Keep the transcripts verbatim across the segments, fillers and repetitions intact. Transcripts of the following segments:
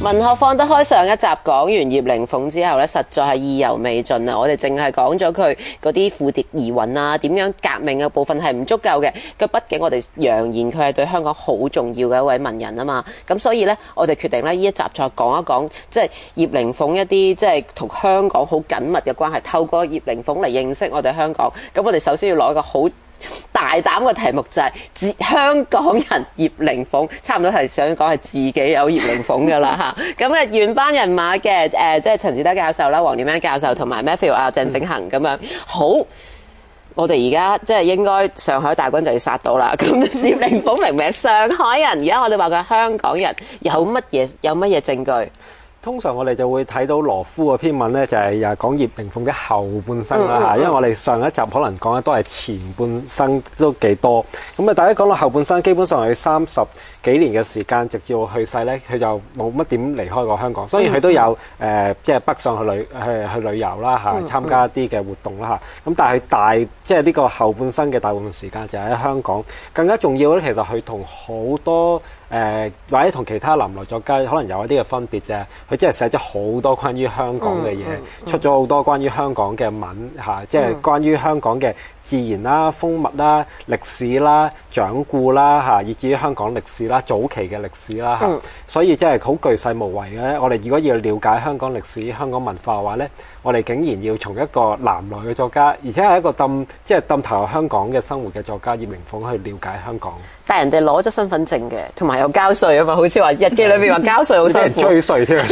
文學放得開上一集講完葉靈鳳之後咧，實在係意猶未盡啊！我哋淨係講咗佢嗰啲蝴蝶疑雲啊，點樣革命嘅部分係唔足夠嘅。咁畢竟我哋揚言佢係對香港好重要嘅一位文人啊嘛。咁所以咧，我哋決定咧呢一集再講一講，即係葉靈鳳一啲即係同香港好緊密嘅關係，透過葉靈鳳嚟認識我哋香港。咁我哋首先要攞一個好大膽嘅題目，就係自香港人葉靈鳳，差唔多係想講係自己有葉靈鳳噶啦嚇。咁啊原班人馬嘅誒、呃，即係陳智德教授啦、黃念欣教授同埋 Matthew 啊、鄭正恒咁樣。好，我哋而家即係應該上海大軍就要殺到啦。咁葉靈鳳明明係上海人，而家我哋話佢係香港人，有乜嘢有乜嘢證據？ 通常我哋就會睇到羅夫嘅篇文咧，就係又係講葉靈鳳嘅後半生啦嚇，嗯嗯、因為我哋上一集可能講嘅都係前半生都幾多，咁啊大家講到後半生，基本上係三十幾年嘅時間，直至去世咧，佢就冇乜點離開過香港，所以佢都有誒、嗯呃，即係北上去旅去去旅遊啦嚇，參加一啲嘅活動啦嚇。咁、嗯嗯、但係大即係呢個後半生嘅大部分時間就喺香港。更加重要咧，其實佢同好多誒、呃、或者同其他南來作家可能有一啲嘅分別啫。佢即係寫咗好多關於香港嘅嘢，嗯嗯嗯、出咗好多關於香港嘅文嚇，即係關於香港嘅自然啦、風物啦、歷史啦、掌故啦嚇，以至於香港歷史啦、早期嘅歷史啦嚇。嗯、所以即係好巨細無遺嘅。我哋如果要了解香港歷史、香港文化嘅話咧，我哋竟然要從一個南來嘅作家，而且係一個咁即係咁投入香港嘅生活嘅作家葉靈鳳去了解香港。但係人哋攞咗身份證嘅，同埋有交稅啊嘛，好似話日記裏邊話交稅好辛苦，追稅添。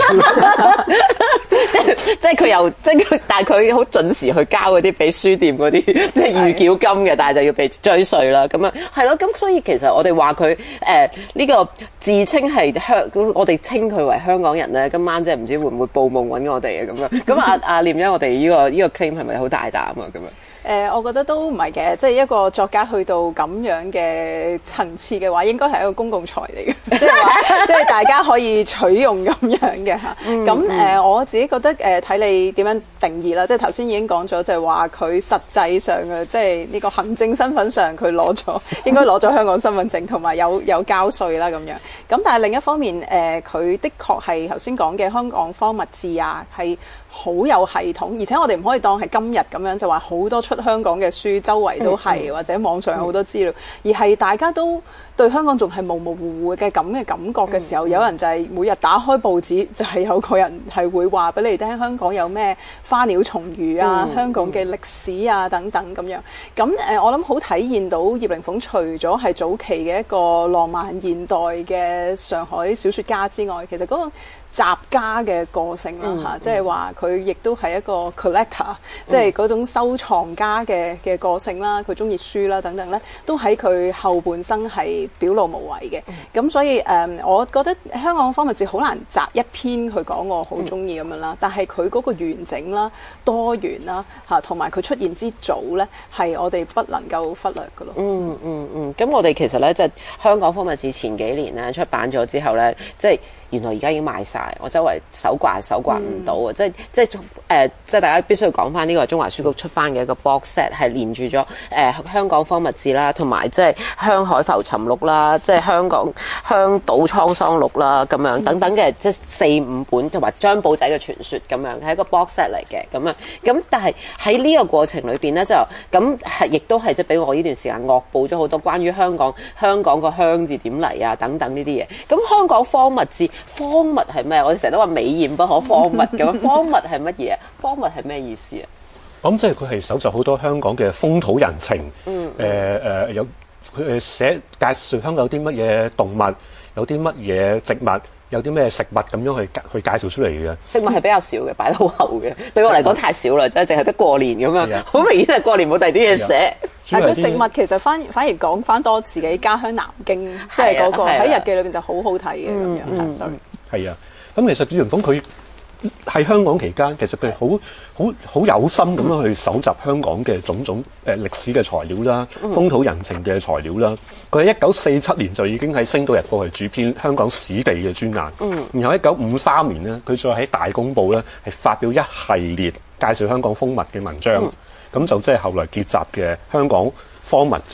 即係佢又即係佢，但係佢好準時去交嗰啲俾書店嗰啲即係預繳金嘅，但係就要被追稅啦。咁樣係咯，咁所以其實我哋話佢誒呢個自稱係香，我哋稱佢為香港人咧。今晚即係唔知會唔會報夢揾我哋啊咁樣。咁阿阿念欣，我哋呢個呢個 claim 係咪好大膽啊咁樣？ 誒、呃，我覺得都唔係嘅，即係一個作家去到咁樣嘅層次嘅話，應該係一個公共財嚟嘅，即係話，即係大家可以取用咁樣嘅嚇。咁誒、嗯呃，我自己覺得誒，睇、呃、你點樣定義啦。即係頭先已經講咗，就係話佢實際上嘅，即係呢個行政身份上，佢攞咗應該攞咗香港身份證，同埋有有，有交稅啦咁樣。咁但係另一方面，誒、呃，佢的確係頭先講嘅香港方物志啊，係好有系統，而且我哋唔可以當係今日咁樣就話好多出香港嘅書周圍都係，嗯、或者網上有好多資料，嗯、而係大家都對香港仲係模模糊糊嘅咁嘅感覺嘅時候，嗯、有人就係每日打開報紙，就係、是、有個人係會話俾你聽香港有咩花鳥蟲魚啊，嗯、香港嘅歷史啊等等咁樣。咁誒，我諗好體現到葉靈鳳除咗係早期嘅一個浪漫現代嘅上海小說家之外，其實嗰個集家嘅個性啦嚇，即係話佢亦都係一個 collector，即係嗰種收藏家嘅嘅個性啦，佢中意書啦等等咧，都喺佢後半生係表露無遺嘅。咁、嗯、所以誒、嗯，我覺得香港方物志好難摘一篇去講我好中意咁樣啦，嗯、但係佢嗰個完整啦、多元啦嚇，同埋佢出現之早咧，係我哋不能夠忽略嘅咯。 嗯嗯嗯，咁、嗯、我哋其實咧，即係香港方物志前幾年咧出版咗之後咧，即係。原來而家已經賣晒，我周圍搜刮搜刮唔到啊！即係即係誒、呃，即係大家必須要講翻呢個中華書局出翻嘅一個 box set，係連住咗誒、呃、香港方物志啦，同埋即係香海浮沉錄啦，即係香港香島滄桑錄啦，咁樣等等嘅即係四五本，同埋張保仔嘅傳說咁樣，係一個 box set 嚟嘅咁樣。咁但係喺呢個過程裏邊咧，就咁係亦都係即係俾我呢段時間惡補咗好多關於香港香港個香字點嚟啊等等呢啲嘢。咁香港方物志。方物係咩？我哋成日都話美艷不可方物咁，方物係乜嘢啊？方物係咩意思啊？ 我諗即係佢係搜集好多香港嘅風土人情，誒誒、嗯呃呃、有佢誒寫介紹香港有啲乜嘢動物，有啲乜嘢植物，有啲咩食物咁樣去去介紹出嚟嘅。食物係比較少嘅，擺得好後嘅。對我嚟講太少啦，真係淨係得過年咁樣，好明顯係過年冇第二啲嘢寫。 但係佢食物其實反反而講翻多自己家鄉南京，即係嗰個喺日記裏邊就好好睇嘅咁樣。sorry， 係啊，咁其實葉靈鳳佢喺香港期間，其實佢好好好有心咁樣去搜集香港嘅種種誒歷史嘅材料啦、嗯、風土人情嘅材料啦。佢喺一九四七年就已經喺《星島日報》係主編香港史地嘅專欄，嗯、然後一九五三年咧，佢再喺《大公報》咧係發表一系列介紹香港風物嘅文章。嗯咁就即係後來結集嘅香港方物志，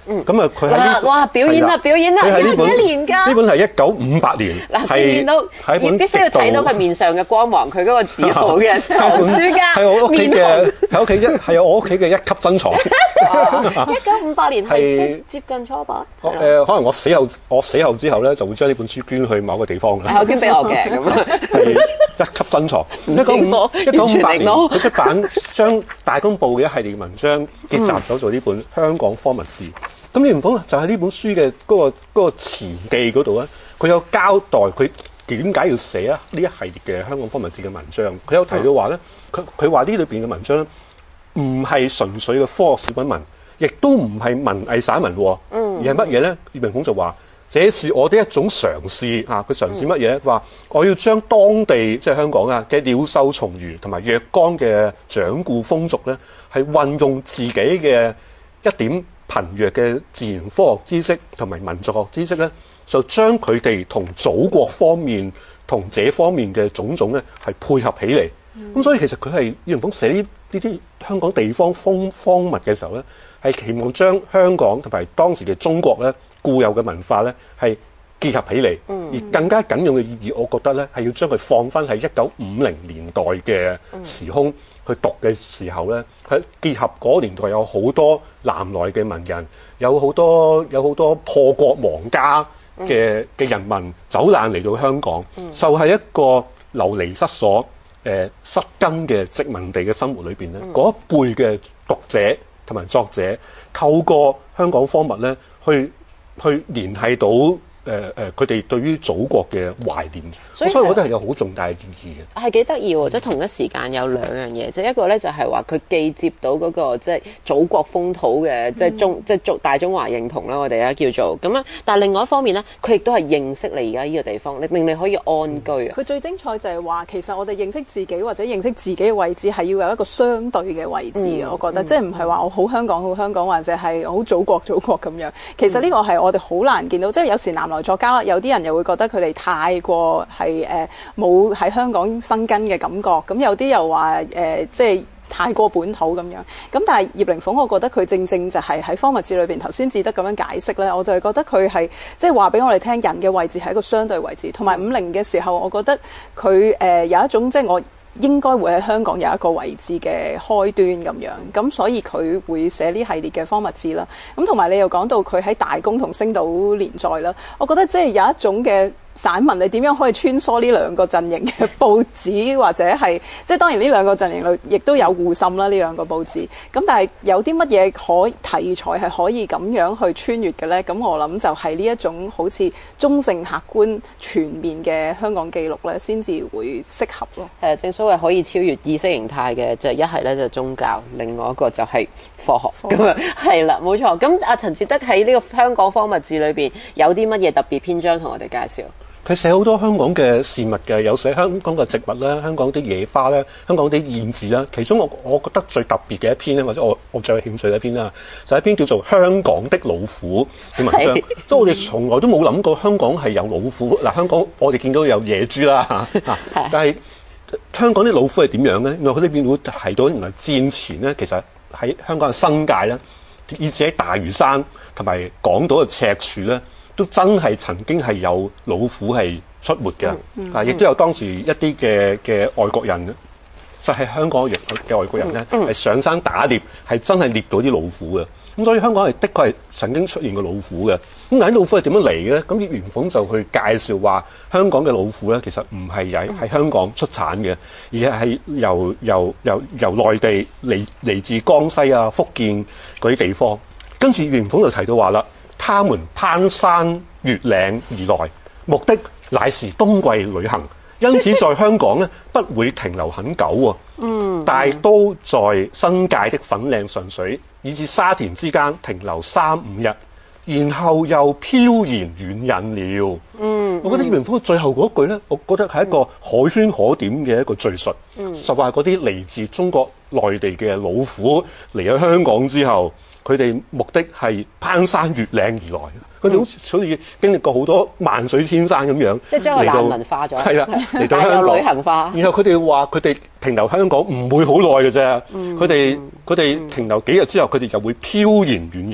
咁啊，佢喺哇哇表演啦表演啦， 佢喺呢本一年㗎呢本係一九五八年， 嗱，見見到係一本必須要睇到佢面上嘅光芒，佢嗰個自豪嘅藏書家係我屋企面嘅，喺屋企一係我屋企嘅一級珍藏。 一九五八年係係接近初版。 我誒可能我死後我死後之後咧，就會將呢本書捐去某個地方㗎。 係我捐俾我嘅咁啊。 係一級珍藏。一九五一九五八年佢出版將大公報嘅一系列文章結集咗做呢本《香港科物志》。咁葉靈鳳就喺呢本書嘅嗰個嗰個前記嗰度咧，佢有交代佢點解要寫啊呢一系列嘅香港科物志嘅文章。佢有提到話咧，佢佢話呢裏邊嘅文章唔係純粹嘅科學小品文，亦都唔係文藝散文喎，而係乜嘢咧？葉靈鳳就話：這是我的一種嘗試啊！佢嘗試乜嘢？話我要將當地即係香港啊嘅鳥獸蟲魚同埋若干嘅掌故風俗咧，係運用自己嘅一點貧弱嘅自然科學知識同埋民族學知識咧，就將佢哋同祖國方面同這方面嘅種種咧係配合起嚟。咁、嗯、所以其實佢係葉靈鳳寫呢呢啲香港地方風荒物嘅時候咧，係期望將香港同埋當時嘅中國咧固有嘅文化咧係結合起嚟。嗯、而更加緊要嘅意義，我覺得咧係要將佢放翻喺一九五零年代嘅時空。嗯去讀嘅時候咧，佢結合嗰年代有好多南來嘅文人，有好多有好多破國亡家嘅嘅人民走難嚟到香港，嗯、就係一個流離失所、誒、呃、失根嘅殖民地嘅生活裏邊咧，嗰、嗯、一輩嘅讀者同埋作者，透過香港科物咧，去去聯繫到。誒誒，佢哋、呃、對於祖國嘅懷念，所以，所以我覺得係有好重大嘅意義嘅。 係幾得意喎！即係同一時間有兩樣嘢，即係一個咧就係話佢既接到嗰、那個即係祖國風土嘅，即係中、嗯、即係中大中華認同啦，我哋而家叫做咁樣。但係另外一方面咧，佢亦都係認識你而家呢個地方，你令你可以安居啊。 佢、嗯、最精彩就係話，其實我哋認識自己或者認識自己嘅位置係要有一個相對嘅位置嘅。嗯、我覺得、嗯、即係唔係話我好香港好香港，或者係好祖國祖國咁樣。其實呢個係我哋好難見到，即係有時南來作家啦，有啲人又會覺得佢哋太過係誒冇喺香港生根嘅感覺，咁有啲又話誒、呃、即係太過本土咁樣。咁但係葉靈鳳，我覺得佢正正就係喺《科物志》裏邊頭先志德咁樣解釋咧，我就係覺得佢係即係話俾我哋聽，人嘅位置係一個相對位置，同埋五零嘅時候，我覺得佢誒、呃、有一種即係我應該會喺香港有一個位置嘅開端咁樣，咁所以佢會寫呢系列嘅《科物志》啦。咁同埋你又講到佢喺大公同星島連載啦，我覺得即係有一種嘅散文，你點樣可以穿梭呢兩個陣營嘅報紙，或者係即係當然呢兩個陣營裏亦都有互滲啦，呢兩個報紙。咁但係有啲乜嘢可題材係可以咁樣去穿越嘅呢？咁我諗就係呢一種好似中性、客觀、全面嘅香港記錄呢，先至會適合咯。 誒，正所謂可以超越意識形態嘅，就一係咧就宗教，另外一個就係科學。咁啊，係啦，冇錯。咁阿陳志德喺呢個《香港科物志》裏邊有啲乜嘢特別篇章同我哋介紹？ 佢寫好多香港嘅事物嘅，有寫香港嘅植物啦，香港啲野花啦，香港啲燕子啦。其中我我覺得最特別嘅一篇咧，或者我我最有興趣嘅一篇啦，就係一篇叫做《香港的老虎》嘅文章。即係是我哋從來都冇諗過香港係有老虎。嗱，香港我哋見到有野豬啦嚇，但係香港啲老虎係點樣咧？因為佢呢邊會提到原來戰前咧，其實喺香港嘅新界咧，以至喺大嶼山同埋港島嘅赤柱咧，都真係曾經係有老虎係出沒嘅，嗯嗯、啊，亦都有當時一啲嘅嘅外國人，就係、是、香港嘅外國人咧，係、嗯嗯、上山打獵，係真係獵到啲老虎嘅。咁所以香港係的確係曾經出現過老虎嘅。咁但係老虎係點樣嚟嘅咧？咁葉靈鳳就去介紹話，香港嘅老虎咧，其實唔係喺喺香港出產嘅，而係由由由由內地嚟嚟自江西啊、福建嗰啲地方。跟住葉靈鳳就提到話啦。他們攀山越嶺而來，目的乃是冬季旅行，因此在香港咧不會停留很久喎。嗯，大都在新界的粉嶺順水以至沙田之間停留三五日，然後又飄然遠引了。嗯，我覺得葉靈鳳最後嗰句咧，我覺得係一個可圈可點嘅一個敘述。嗯，就話嗰啲嚟自中國內地嘅老虎嚟咗香港之後。佢哋目的係攀山越嶺而來，佢哋好似好似經歷過好多萬水千山咁樣， 即係將佢難民化咗， 係啦，嚟到香港旅行化。 然後佢哋話佢哋停留香港唔會好耐嘅啫，佢哋佢哋停留幾日之後，佢哋就會飄然遠引。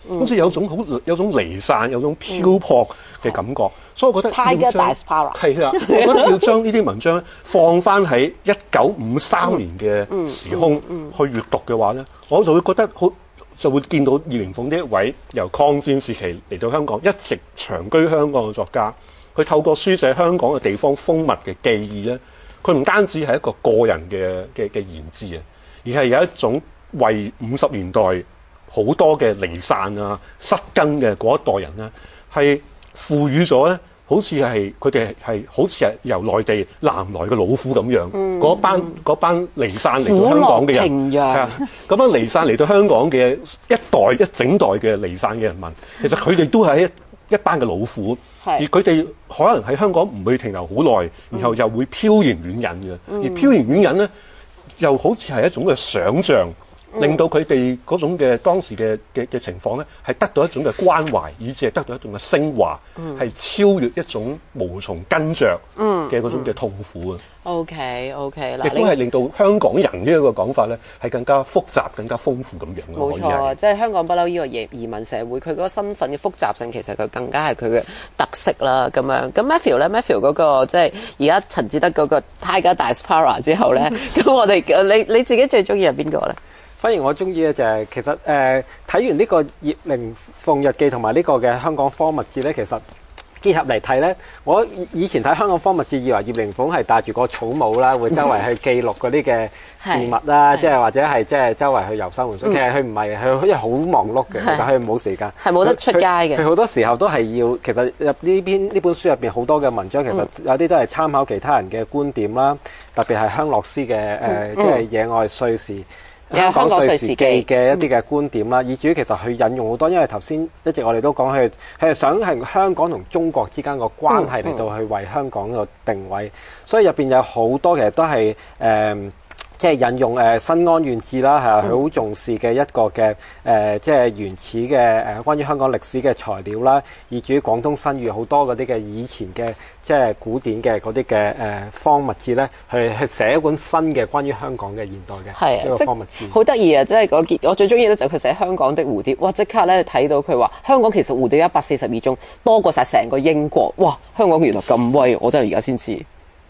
好似有種好有種離散、有種漂泊嘅感覺。所以我覺得 Tiger Diaspora 係啦，我覺得要將呢啲文章咧放翻喺一九五三年嘅時空去閱讀嘅話咧，我就會覺得好。就會見到葉靈鳳呢一位由抗戰時期嚟到香港，一直長居香港嘅作家，佢透過書寫香港嘅地方風物嘅記憶咧，佢唔單止係一個個人嘅嘅嘅言志啊，而係有一種為五十年代好多嘅離散啊、失根嘅嗰一代人咧，係賦予咗咧。好似係佢哋係好似係由內地南來嘅老虎咁樣，嗰、嗯、班嗰、嗯、班離散嚟到香港嘅人，係啊，咁樣離散嚟到香港嘅一代一整代嘅離散嘅人民，其實佢哋都係一一班嘅老虎，而佢哋可能喺香港唔會停留好耐，然後又會飄然遠引嘅，而飄然遠引咧，又好似係一種嘅想像。令到佢哋嗰種嘅當時嘅嘅嘅情況咧，係得到一種嘅關懷，以至係得到一種嘅升華，係、嗯、超越一種無從根著嘅嗰種嘅痛苦啊。 OK OK 嗱， 亦都係令到香港人呢一個講法咧，係更加複雜、更加豐富咁樣。 冇錯，即係香港不嬲呢個移移民社會，佢嗰個身份嘅複雜性，其實佢更加係佢嘅特色啦。咁樣咁 Matthew 咧 ，Matthew 嗰、那個即係而家陳智德嗰個 Tiger Diaspora 之後咧，咁我哋你你自己最中意係邊個咧？ 反而我中意嘅就係、是、其實誒睇、呃、完呢個葉靈鳳日記同埋呢個嘅香港科物誌咧，其實結合嚟睇咧，我以前睇香港科物誌以為葉靈鳳係帶住個草帽啦，會周圍去記錄嗰啲嘅事物啦，即係或者係即係周圍去遊山玩水。其實佢唔係，佢好似好忙碌嘅，其實佢冇時間， 係冇得出街嘅。 佢好多時候都係要，其實入呢篇呢本書入邊好多嘅文章，其實有啲都係參考其他人嘅觀點啦，特別係香樂師嘅誒，即係野外歲時。香港歲時記嘅一啲嘅觀點啦，以至於其實佢引用好多，因為頭先一直我哋都講佢，佢係想係香港同中國之間個關係嚟到去為香港個定位，所以入邊有好多其實都係誒。呃即係引用誒新安縣志啦，係佢好重視嘅一個嘅誒、呃，即係原始嘅誒、呃、關於香港歷史嘅材料啦，以至於廣東新語好多嗰啲嘅以前嘅即係古典嘅嗰啲嘅誒方物誌咧，去去寫一本新嘅關於香港嘅現代嘅一個方物誌。好得意啊！即係嗰件我最中意咧就係佢寫香港的蝴蝶，哇！即刻咧睇到佢話香港其實蝴蝶一百四十二種，多過晒成個英國。哇！香港原來咁威，我真係而家先知。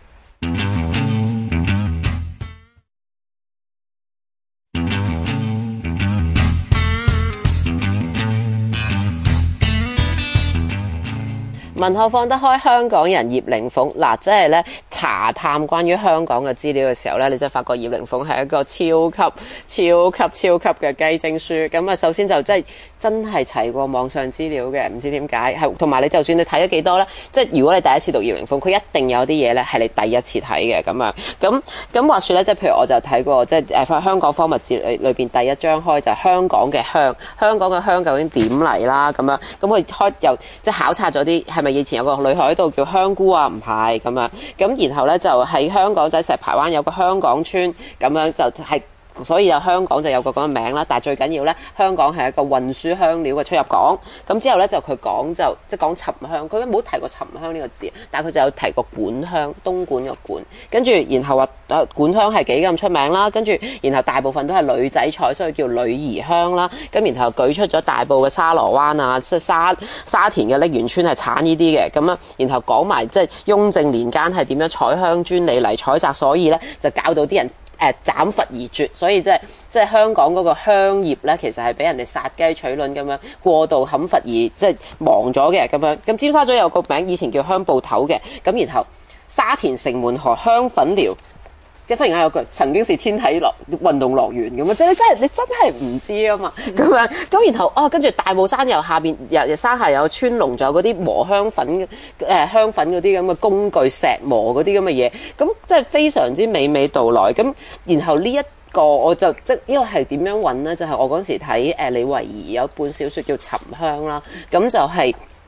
文學放得開，香港人葉靈鳳嗱，即係咧查探關於香港嘅資料嘅時候咧，你就發覺葉靈鳳係一個超級超級超級嘅雞精書。咁啊，首先就即係真係齊過網上資料嘅，唔知點解係。同埋你就算你睇咗幾多咧，即係如果你第一次讀葉靈鳳，佢一定有啲嘢咧係你第一次睇嘅咁樣。咁咁話說咧，即係譬如我就睇過即係誒香港科物誌裏裏邊第一章開就係香港嘅香，香港嘅香究竟點嚟啦咁樣。咁佢開又即係考察咗啲係咪以前有個女海盜叫香菇啊？唔係咁樣。咁然後咧就喺香港仔石排灣有個香港村咁樣就係、是。所以有香港就有個咁嘅名啦，但係最緊要咧，香港係一個運輸香料嘅出入港。咁之後咧就佢講就即係講沉香，佢冇提過沉香呢個字，但係佢就有提過莞香，東莞嘅莞。跟住然後話誒莞香係幾咁出名啦，跟住然後大部分都係女仔菜，所以叫女兒香啦。咁然後舉出咗大埔嘅沙螺灣啊，即係沙沙田嘅瀝源村係產呢啲嘅咁啊。然後講埋即係雍正年間係點樣採香專利嚟採摘，所以咧就搞到啲人。誒斬伐而絕，所以即係即係香港嗰個香葉咧，其實係俾人哋殺雞取卵咁樣過度砍伐而即係亡咗嘅咁樣。咁尖沙咀有個名以前叫香布頭嘅，咁然後沙田城門河香粉寮，即係忽然間有句曾經是天體樂運動樂園咁啊！即係你真係你真係唔知啊嘛咁樣。咁然後啊，跟住大帽山又下邊又山下有川龍，仲有嗰啲磨香粉誒、呃、香粉嗰啲咁嘅工具石磨嗰啲咁嘅嘢，咁即係非常之娓娓道來。咁然後呢一個我就即係呢個係點樣揾咧？就係、是、我嗰時睇誒李維儀有一本小説叫《沉香》啦，咁就係、是。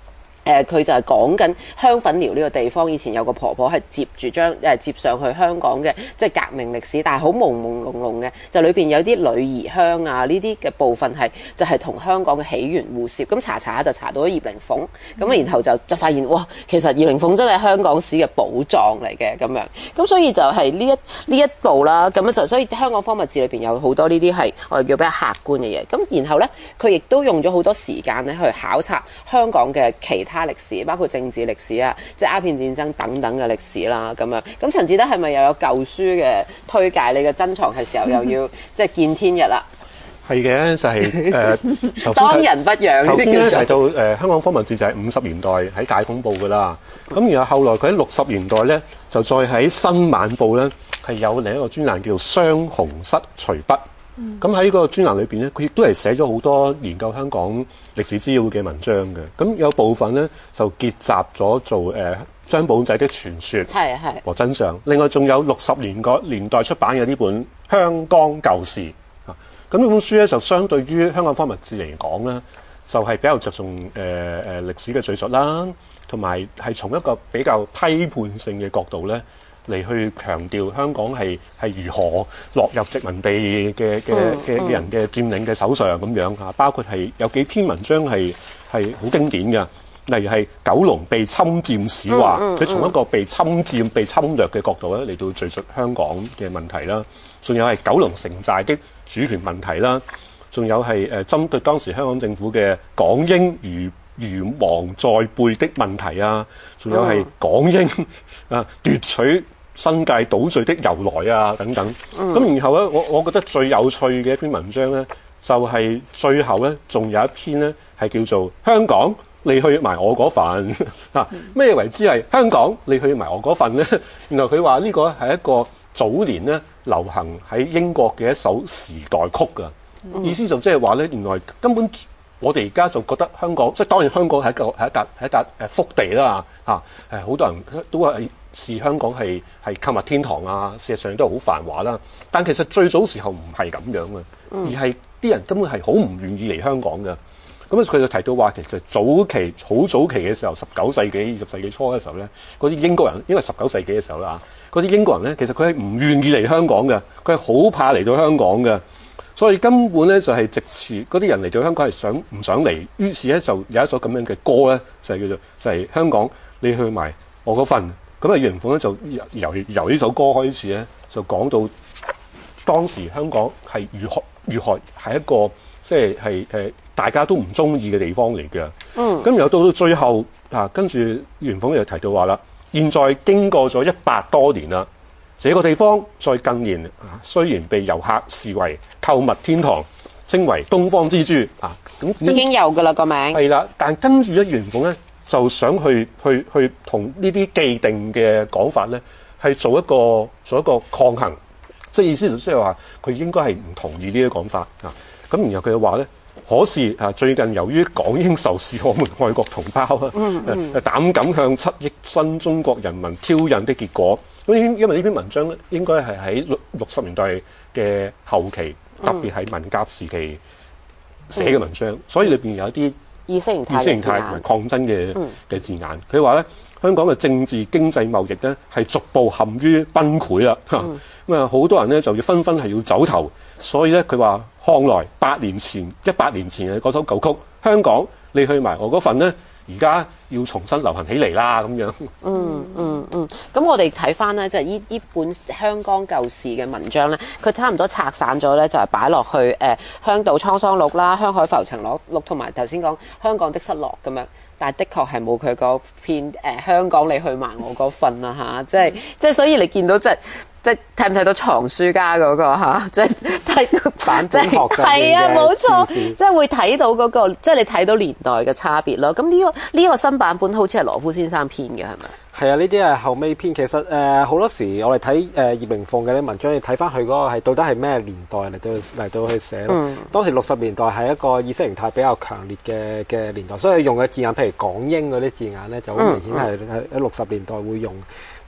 誒佢、呃、就係講緊香粉寮呢個地方，以前有個婆婆係接住將誒接上去香港嘅，即係革命歷史，但係好朦朦朧朧嘅，就裏邊有啲女兒香啊呢啲嘅部分係就係、是、同香港嘅起源互涉，咁查查下就查到咗葉靈鳳，咁然後就就發現哇，其實葉靈鳳真係香港史嘅寶藏嚟嘅咁樣，咁所以就係呢一呢一部啦，咁樣就所以香港方物志裏邊有好多呢啲係我哋叫比較客觀嘅嘢，咁然後咧佢亦都用咗好多時間咧去考察香港嘅其他歷史，包括政治歷史啊，即係鴉片戰爭等等嘅歷史啦，咁樣。咁陳智德係咪又有舊書嘅推介？你嘅珍藏係時候又要即係見天日啦？ 係嘅，就係誒當仁不讓。 頭先咧提到誒、呃、香港方物志就係五十年代喺解放報噶啦，咁然後後來佢喺六十年代咧就再喺新晚報咧係有另一個專欄叫做雙紅室隨筆。咁喺個專欄裏邊咧，佢亦都係寫咗好多研究香港歷史資料嘅文章嘅。咁有部分咧就結集咗做誒、呃、張保仔的傳說係係和真相。另外仲有六十年個年代出版嘅呢本《香港舊事》啊。咁呢本書咧就相對於香港方物志嚟講咧，就係、是、比較着重誒誒、呃、歷史嘅敘述啦，同埋係從一個比較批判性嘅角度咧。嚟去強調香港係係如何落入殖民地嘅嘅嘅嘅人嘅佔領嘅手上咁樣嚇，包括係有幾篇文章係係好經典嘅，例如係九龍被侵佔史話，佢從一個被侵佔、被侵略嘅角度咧嚟到敘述香港嘅問題啦，仲有係九龍城寨的主權問題啦，仲有係誒針對當時香港政府嘅港英如如亡在背的問題啊，仲有係港英啊奪取新界島嶼的由來啊等等。咁、嗯、然後咧，我我覺得最有趣嘅一篇文章咧，就係、是、最後咧，仲有一篇咧係叫做香港你去埋我嗰份啊，咩為之係香港你去埋我嗰份咧？然後佢話呢個係一個早年咧流行喺英國嘅一首時代曲㗎，嗯、意思就即係話咧，原來根本。我哋而家就覺得香港，即係當然香港係一個係一笪係一笪誒福地啦嚇，誒好多人都係視香港係係購物天堂啊，事實上都係好繁華啦。但其實最早時候唔係咁樣嘅，而係啲人根本係好唔願意嚟香港嘅。咁佢就提到話，其實早期好早期嘅時候，十九世紀、二十世紀初嘅時候咧，嗰啲英國人，因為十九世紀嘅時候啦，嗰啲英國人咧，其實佢係唔願意嚟香港嘅，佢係好怕嚟到香港嘅。所以根本咧就係直持嗰啲人嚟到香港係想唔想嚟，於是咧就有一首咁樣嘅歌咧，就係叫做就係、是、香港你去埋我嗰份。咁啊葉靈鳳咧就由由呢首歌開始咧，就講到當時香港係如何如何係一個即係係誒大家都唔中意嘅地方嚟嘅。嗯。咁又到到最後啊，跟住葉靈鳳又提到話啦，現在經過咗一百多年啦。這個地方在近年雖然被遊客視為購物天堂，稱為東方之珠啊，咁已經有㗎啦個名。 係啦，但跟住咧，葉靈鳳咧就想去去去同呢啲既定嘅講法咧，係做一個做一個抗衡，即係意思就即係話佢應該係唔同意呢啲講法啊。咁然後佢就話咧，可是啊，最近由於港英仇視我們愛國同胞啊，嗯嗯、膽敢向七億新中國人民挑釁的結果。咁因為呢篇文章咧，應該係喺六六十年代嘅後期，特別係文革時期寫嘅文章，嗯、所以裏邊有一啲意識形態、 意識形態同埋抗爭嘅嘅字眼。佢話咧，香港嘅政治經濟貿易咧係逐步陷於崩潰啦。咁啊，好、嗯、多人咧就要紛紛係要走頭，所以咧佢話看來八年前一百年前嘅嗰首舊曲《香港你去埋我嗰份》咧。而家要重新流行起嚟啦，咁樣。 嗯嗯嗯，咁我哋睇翻咧，即係呢呢本香港舊事嘅文章咧，佢差唔多拆散咗咧，就係擺落去誒、呃《香島滄桑錄》啦，《香海浮沉錄》同埋頭先講香港的失落咁樣。但係的確係冇佢嗰篇誒、呃、香港你去埋我嗰份啊嚇，即係即係所以你見到即係。即係睇唔睇到藏書家嗰、那個嚇？即係睇版本學嘅係啊，冇錯，即係會睇到嗰、那個，即係你睇到年代嘅差別咯。咁呢、這個呢、這個新版本好似係羅夫先生編嘅，係咪？ 係啊，呢啲係後尾編。其實誒好、呃、多時我哋睇誒葉靈鳳嘅啲文章，你睇翻佢嗰個係到底係咩年代嚟到嚟到去寫咯。嗯、當時六十年代係一個意識形態比較強烈嘅嘅年代，所以用嘅字眼，譬如港英嗰啲字眼咧，就好明顯係喺六十年代會用。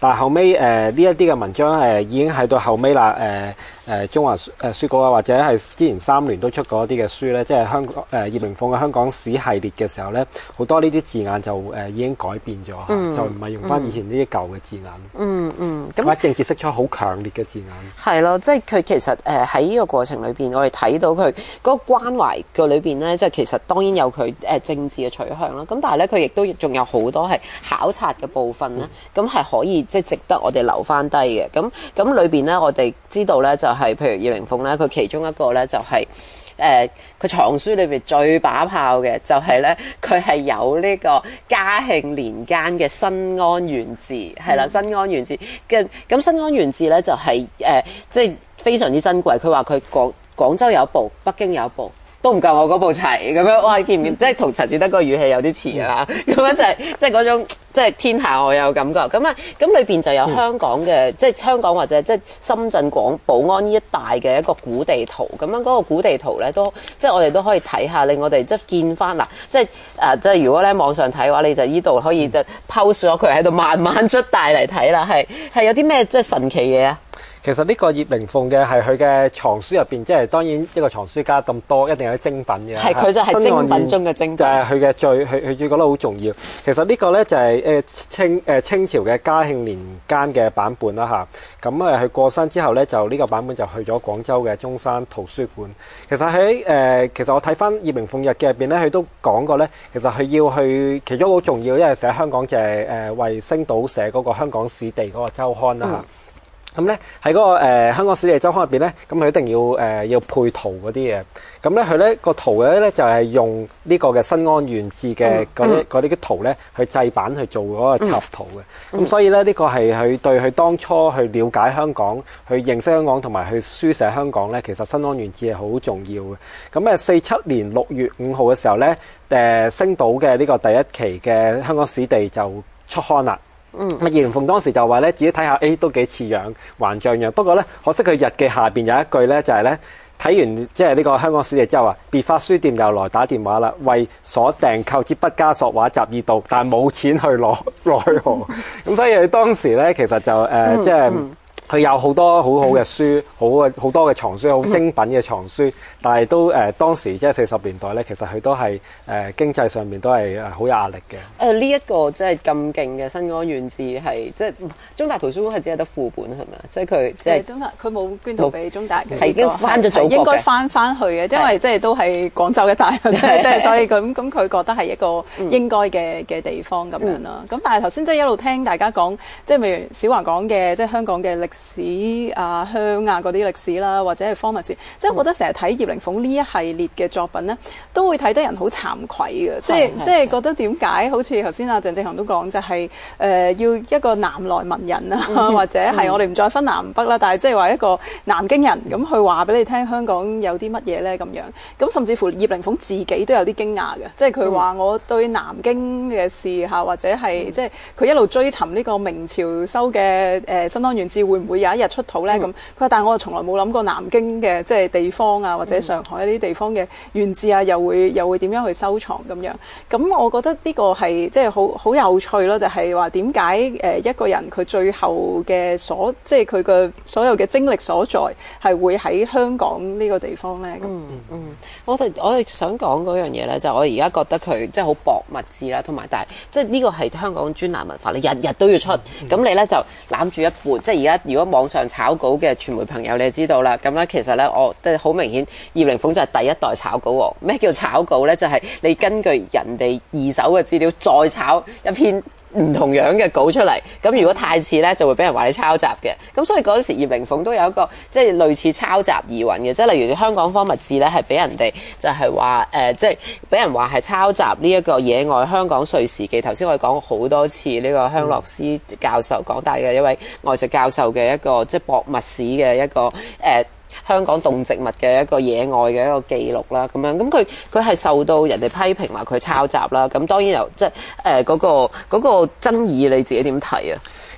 但係後尾誒呢一啲嘅文章誒、呃、已經喺到後尾啦誒誒中華誒書局啊，或者係之前三聯都出過一啲嘅書咧，即係香港誒葉靈鳳嘅香港史系列嘅時候咧，好多呢啲字眼就誒、呃、已經改變咗，嗯、就唔係用翻以前呢啲舊嘅字眼。 嗯嗯，咁、 或者政治色彩好強烈嘅字眼。 係咯，即係佢其實誒喺呢個過程裏邊，我哋睇到佢嗰個關懷嘅裏邊咧，即係其實當然有佢誒、呃、政治嘅取向啦。咁但係咧，佢亦都仲有好多係考察嘅部分咧，咁係、嗯、可以即係值得我哋留翻低嘅。咁咁裏邊咧，我哋知道咧就係、是、譬如葉靈鳳咧，佢其中一個咧就係、是。誒，佢、呃、藏書裏邊最把炮嘅就係咧，佢係有呢個嘉慶年間嘅新安縣志，係啦、嗯，新安縣志嘅。咁新安縣志咧就係、是、誒、呃，即係非常之珍貴。佢話佢廣廣州有一部，北京有一部，都唔夠我嗰部齊咁樣。哇，見唔見？即係同陳志德個語氣有啲似啊！咁樣就係、是、即係嗰種。即係天下我有感覺，咁啊，咁裏邊就有香港嘅，嗯、即係香港或者即係深圳廣寶安呢一帶嘅一個古地圖，咁樣嗰個古地圖咧都，即係我哋都可以睇下，令我哋即係見翻嗱，即係誒、呃，即係如果咧網上睇嘅話，你就依度可以就 post 咗佢喺度慢慢捽大嚟睇啦，係係有啲咩即係神奇嘢啊？ 其實呢個葉靈鳳嘅係佢嘅藏書入邊，即係當然一個藏書家咁多，一定有啲精品嘅。 係佢就係精品中嘅精品， 就係佢嘅最佢佢最覺得好重要。其實呢個咧就係誒清誒清朝嘅嘉慶年間嘅版本啦嚇。咁誒佢過身之後咧，就呢個版本就去咗廣州嘅中山圖書館。其實喺誒、呃、其實我睇翻葉靈鳳日記入邊咧，佢都講過咧，其實佢要去其中好重要，因為寫香港就係誒為星島寫嗰個香港史地嗰個週刊啦嚇。嗯咁咧喺嗰個、呃、香港史地週刊入邊咧，咁佢一定要誒、呃、要配圖嗰啲嘢。咁咧佢咧個圖咧咧就係、是、用呢個嘅新安縣志嘅嗰啲嗰啲嘅圖咧去製版去做嗰個插圖嘅。咁、嗯、所以咧呢、這個係佢對佢當初去了解香港、去認識香港同埋去書寫香港咧，其實新安縣志係好重要嘅。咁誒四七年六月五號嘅時候咧，誒、呃、星島嘅呢個第一期嘅香港史地就出刊啦。嗯，葉靈鳳當時就話咧，自己睇下，誒、欸、都幾似樣，還像樣。不過咧，可惜佢日記下邊有一句咧，就係咧睇完即係呢個香港史地之後啊，別發書店又來打電話啦，為所訂購之畢加索畫集已到，但係冇錢去攞，奈何。咁所以佢當時咧，其實就誒、呃嗯、即係。嗯佢有好多好好嘅書，好嘅好多嘅藏書，好精品嘅藏書，但係都誒、呃、當時即係四十年代咧，其實佢都係誒、呃、經濟上面都係誒好有壓力嘅。誒呢一個即係咁勁嘅新安縣志係即係中大圖書館係只係得副本係咪啊？即係佢即係中大佢冇捐到俾中大嘅， 係已經翻咗祖國嘅， 應該翻翻去嘅，因為即係都係廣州一帶，即係即係所以咁咁佢覺得係一個應該嘅嘅地方咁樣啦。咁、嗯、但係頭先即係一路聽大家講，即係譬如小華講嘅，即係香港嘅歷史啊、鄉啊嗰啲歷史啦，或者係方物志，即係我覺得成日睇葉靈鳳呢一系列嘅作品咧，都會睇得人好慚愧嘅，即係即係覺得點解好似頭先阿鄭志恒都講，就係、是、誒、呃、要一個南來文人啊，或者係我哋唔再分南北啦，但係即係話一個南京人咁去話俾你聽香港有啲乜嘢咧咁樣，咁甚至乎葉靈鳳自己都有啲驚訝嘅，即係佢話我對南京嘅事嚇，或者係即係佢一路追尋呢個明朝收嘅誒新安縣志會唔會有一日出土咧？咁佢話，但係我又從來冇諗過南京嘅即係地方啊，或者上海呢啲地方嘅縣志啊，又會又會點樣去收藏咁樣？咁我覺得呢個係即係好好有趣咯，就係話點解誒一個人佢最後嘅所即係佢嘅所有嘅精力所在係會喺香港呢個地方咧？ 嗯嗯，我哋我哋想講嗰樣嘢咧，就係、我而家覺得佢即係好博物志啦，同埋但係即係呢個係香港專欄文化，你日日都要出，咁、嗯、你咧就攬住一本，即係而家如果網上炒稿嘅傳媒朋友你就知道啦，咁咧其實咧我即係好明顯，葉靈鳳就係第一代炒稿王。咩叫炒稿咧？就係、是、你根據人哋二手嘅資料再炒一篇唔同樣嘅稿出嚟，咁如果太似咧，就會俾人話你抄襲嘅。咁所以嗰陣時葉靈鳳都有一個即係類似抄襲疑雲嘅，即係例如香港方物志咧係俾人哋就係話誒，即係俾人話係抄襲呢一個野外香港歲時記。頭先我哋講過好多次呢個香樂斯教授，港大嘅一位外籍教授嘅一個即係博物史嘅一個誒。呃香港動植物嘅一個野外嘅一個記錄啦，咁樣咁佢佢係受到人哋批評話佢抄襲啦，咁當然由即係誒嗰個嗰個爭議，你自己點睇啊？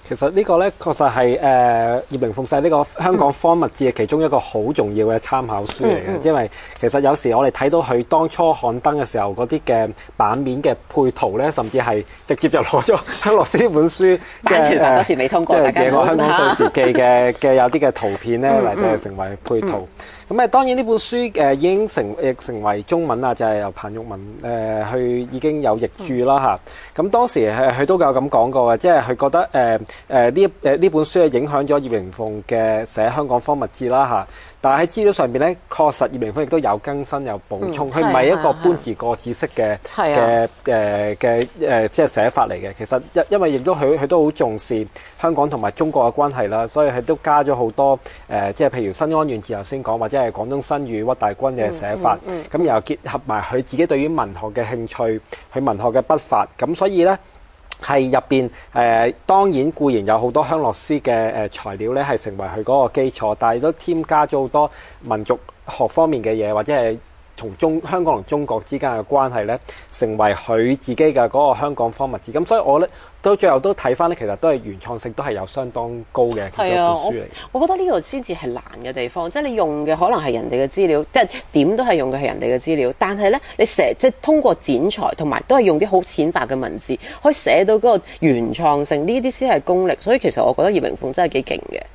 其實呢個咧確實係誒葉靈鳳寫呢個香港科物誌嘅其中一個好重要嘅參考書嚟嘅，嗯嗯、因為其實有時我哋睇到佢當初刊登嘅時候嗰啲嘅版面嘅配圖咧，甚至係直接就攞咗香樂師呢本書版權法嗰時未通過， 即係《香港歲時記》嘅嘅有啲嘅圖片咧嚟到成為配圖。嗯嗯咁誒當然呢本書誒已經成誒成為中文啦，就係、是、由彭玉文誒去已經有譯著啦嚇。咁、嗯、當時誒佢都有咁講過嘅，即係佢覺得誒誒呢誒呢本書係影響咗葉靈鳳嘅寫香港科物誌啦嚇。但係喺資料上邊咧，確實葉靈鳳亦都有更新有補充，佢唔係一個搬字過紙式嘅嘅誒嘅誒即係寫法嚟嘅。其實因因為亦都佢佢都好重視香港同埋中國嘅關係啦，所以佢都加咗好多誒、呃，即係譬如新安縣志頭先講，或者係廣東新語屈大均嘅寫法，咁、嗯嗯、然後結合埋佢自己對於文學嘅興趣，佢文學嘅筆法，咁所以咧。係入邊誒，當然固然有好多香樂師嘅誒材料咧，係成為佢嗰個基礎，但係都添加咗好多民族學方面嘅嘢，或者係從中香港同中國之間嘅關係咧，成為佢自己嘅嗰個香港科物誌。咁所以我咧到最後都睇翻咧，其實都係原創性都係有相當高嘅其中一本書嚟。 我覺得呢度先至係難嘅地方，即係你用嘅可能係人哋嘅資料，即係點都係用嘅係人哋嘅資料，但係咧你寫即係通過剪裁同埋都係用啲好淺白嘅文字，可以寫到嗰個原創性，呢啲先係功力。所以其實我覺得葉靈鳳真係幾勁嘅。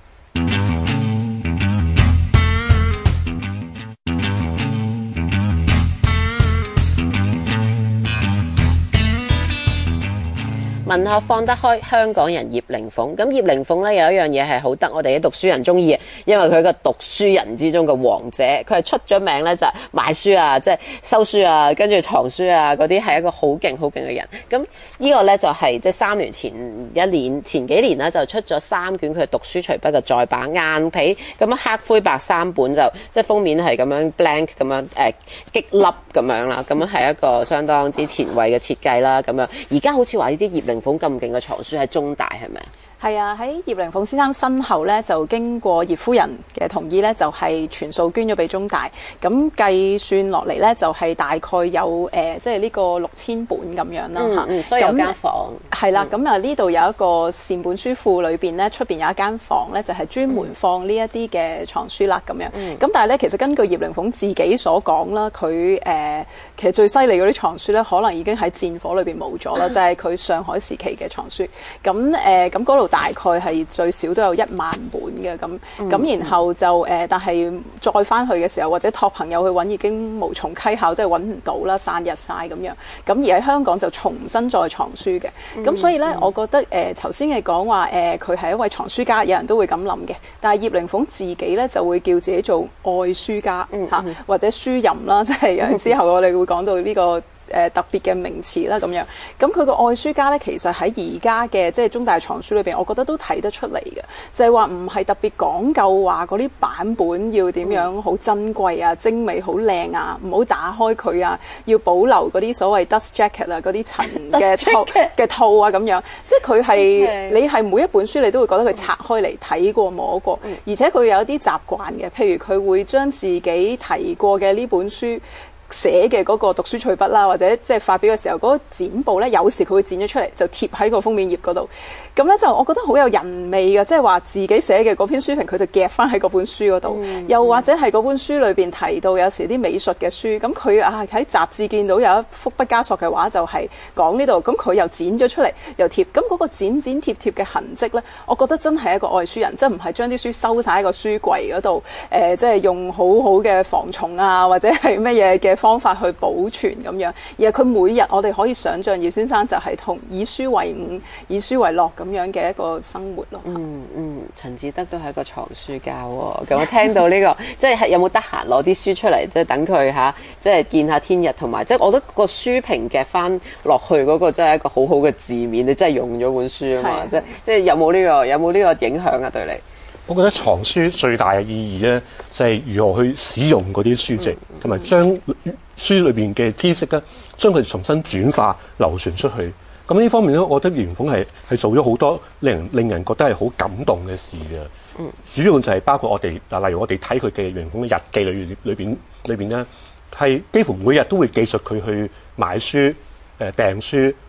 文學放得開，香港人葉靈鳳。咁葉靈鳳咧有一樣嘢係好得我哋啲讀書人中意嘅，因為佢係個讀書人之中嘅王者，佢係出咗名咧就係買書啊，即係收書啊，跟住藏書啊嗰啲係一個好勁好勁嘅人。咁呢個咧就係即係三年前一年前幾年啦，就出咗三卷佢讀書隨筆嘅再版硬皮，咁樣黑灰白三本就即係封面係咁樣 blank 咁樣誒激粒咁樣啦，咁樣係一個相當之前衛嘅設計啦。咁樣而家好似話呢啲葉靈鳳咁勁嘅藏書喺中大係咪啊？ 係啊，喺葉靈鳳先生身後咧，就經過葉夫人嘅同意咧，就係、是、全數捐咗俾中大。咁計算落嚟咧，就係、是、大概有誒，即係呢個六千本咁樣啦嚇、 嗯嗯。所以有間房係啦，咁啊呢度有一個善本書庫裏邊咧，出邊有一間房咧，就係、是、專門放呢一啲嘅藏書啦咁樣。咁、嗯、但係咧，其實根據葉靈鳳自己所講啦，佢誒、呃、其實最犀利嗰啲藏書咧，可能已經喺戰火裏邊冇咗啦，就係、是、佢上海時期嘅藏書。咁誒咁嗰度。大概係最少都有一萬本嘅咁，咁、嗯、然後就誒、呃，但係再翻去嘅時候，或者託朋友去揾，已經無從稽考，即係揾唔到啦，散日晒咁樣。咁而喺香港就重新再藏書嘅。咁、嗯、所以咧，嗯、我覺得誒頭先你講話誒，佢、呃、係一位藏書家，有人都會咁諗嘅。但係葉靈鳳自己咧就會叫自己做愛書家嚇、嗯嗯，或者書淫啦，即係之後我哋會講到呢、這個。誒、呃、特別嘅名詞啦咁樣，咁佢個愛書家咧，其實喺而家嘅即係中大藏書裏邊，我覺得都睇得出嚟嘅，就係話唔係特別講究話嗰啲版本要點樣好珍貴啊、精美、好靚啊，唔好打開佢啊，要保留嗰啲所謂 dust jacket 啊嗰啲塵嘅套嘅套啊咁樣，即係佢係你係每一本書你都會覺得佢拆開嚟睇過摸過，嗯、而且佢有啲習慣嘅，譬如佢會將自己提過嘅呢本書寫嘅嗰個讀書隨筆啦，或者即係發表嘅時候嗰、那個剪報咧，有時佢會剪咗出嚟，就貼喺個封面頁嗰度。咁咧就我覺得好有人味嘅，即係話自己寫嘅嗰篇書評，佢就夾翻喺嗰本書嗰度。嗯、又或者係嗰本書裏邊提到有時啲美術嘅書，咁佢啊喺雜誌見到有一幅畢加索嘅畫，就係講呢度，咁佢又剪咗出嚟，又貼。咁嗰個剪剪貼貼嘅痕跡咧，我覺得真係一個愛書人，即係唔係將啲書收晒喺個書櫃嗰度，誒、呃，即係用好好嘅防蟲啊，或者係乜嘢嘅方法去保存咁樣。而係佢每日我哋可以想像葉先生就係同以書為伍、以書為樂咁樣嘅一個生活咯。 嗯嗯，陳智德都係一個藏書家喎。咁我聽到呢、這個，即係有冇得閒攞啲書出嚟，即係等佢吓，即係見下天日，同埋即係我覺得個書評夾翻落去嗰個真係一個好好嘅字面，你真係用咗本書啊嘛，即係即係有冇呢、這個有冇呢個影響啊？對你？ 我覺得藏書最大嘅意義咧，就係、是、如何去使用嗰啲書籍，同埋、嗯、將書裏邊嘅知識咧，將佢重新轉化流傳出去。咁呢方面咧，我覺得葉靈鳳係係做咗好多令人令人覺得係好感動嘅事嘅。嗯，主要就係包括我哋嗱，例如我哋睇佢嘅葉靈鳳嘅日記裏邊裏邊裏邊咧，係幾乎每日都會記述佢去買書、誒、呃、訂書、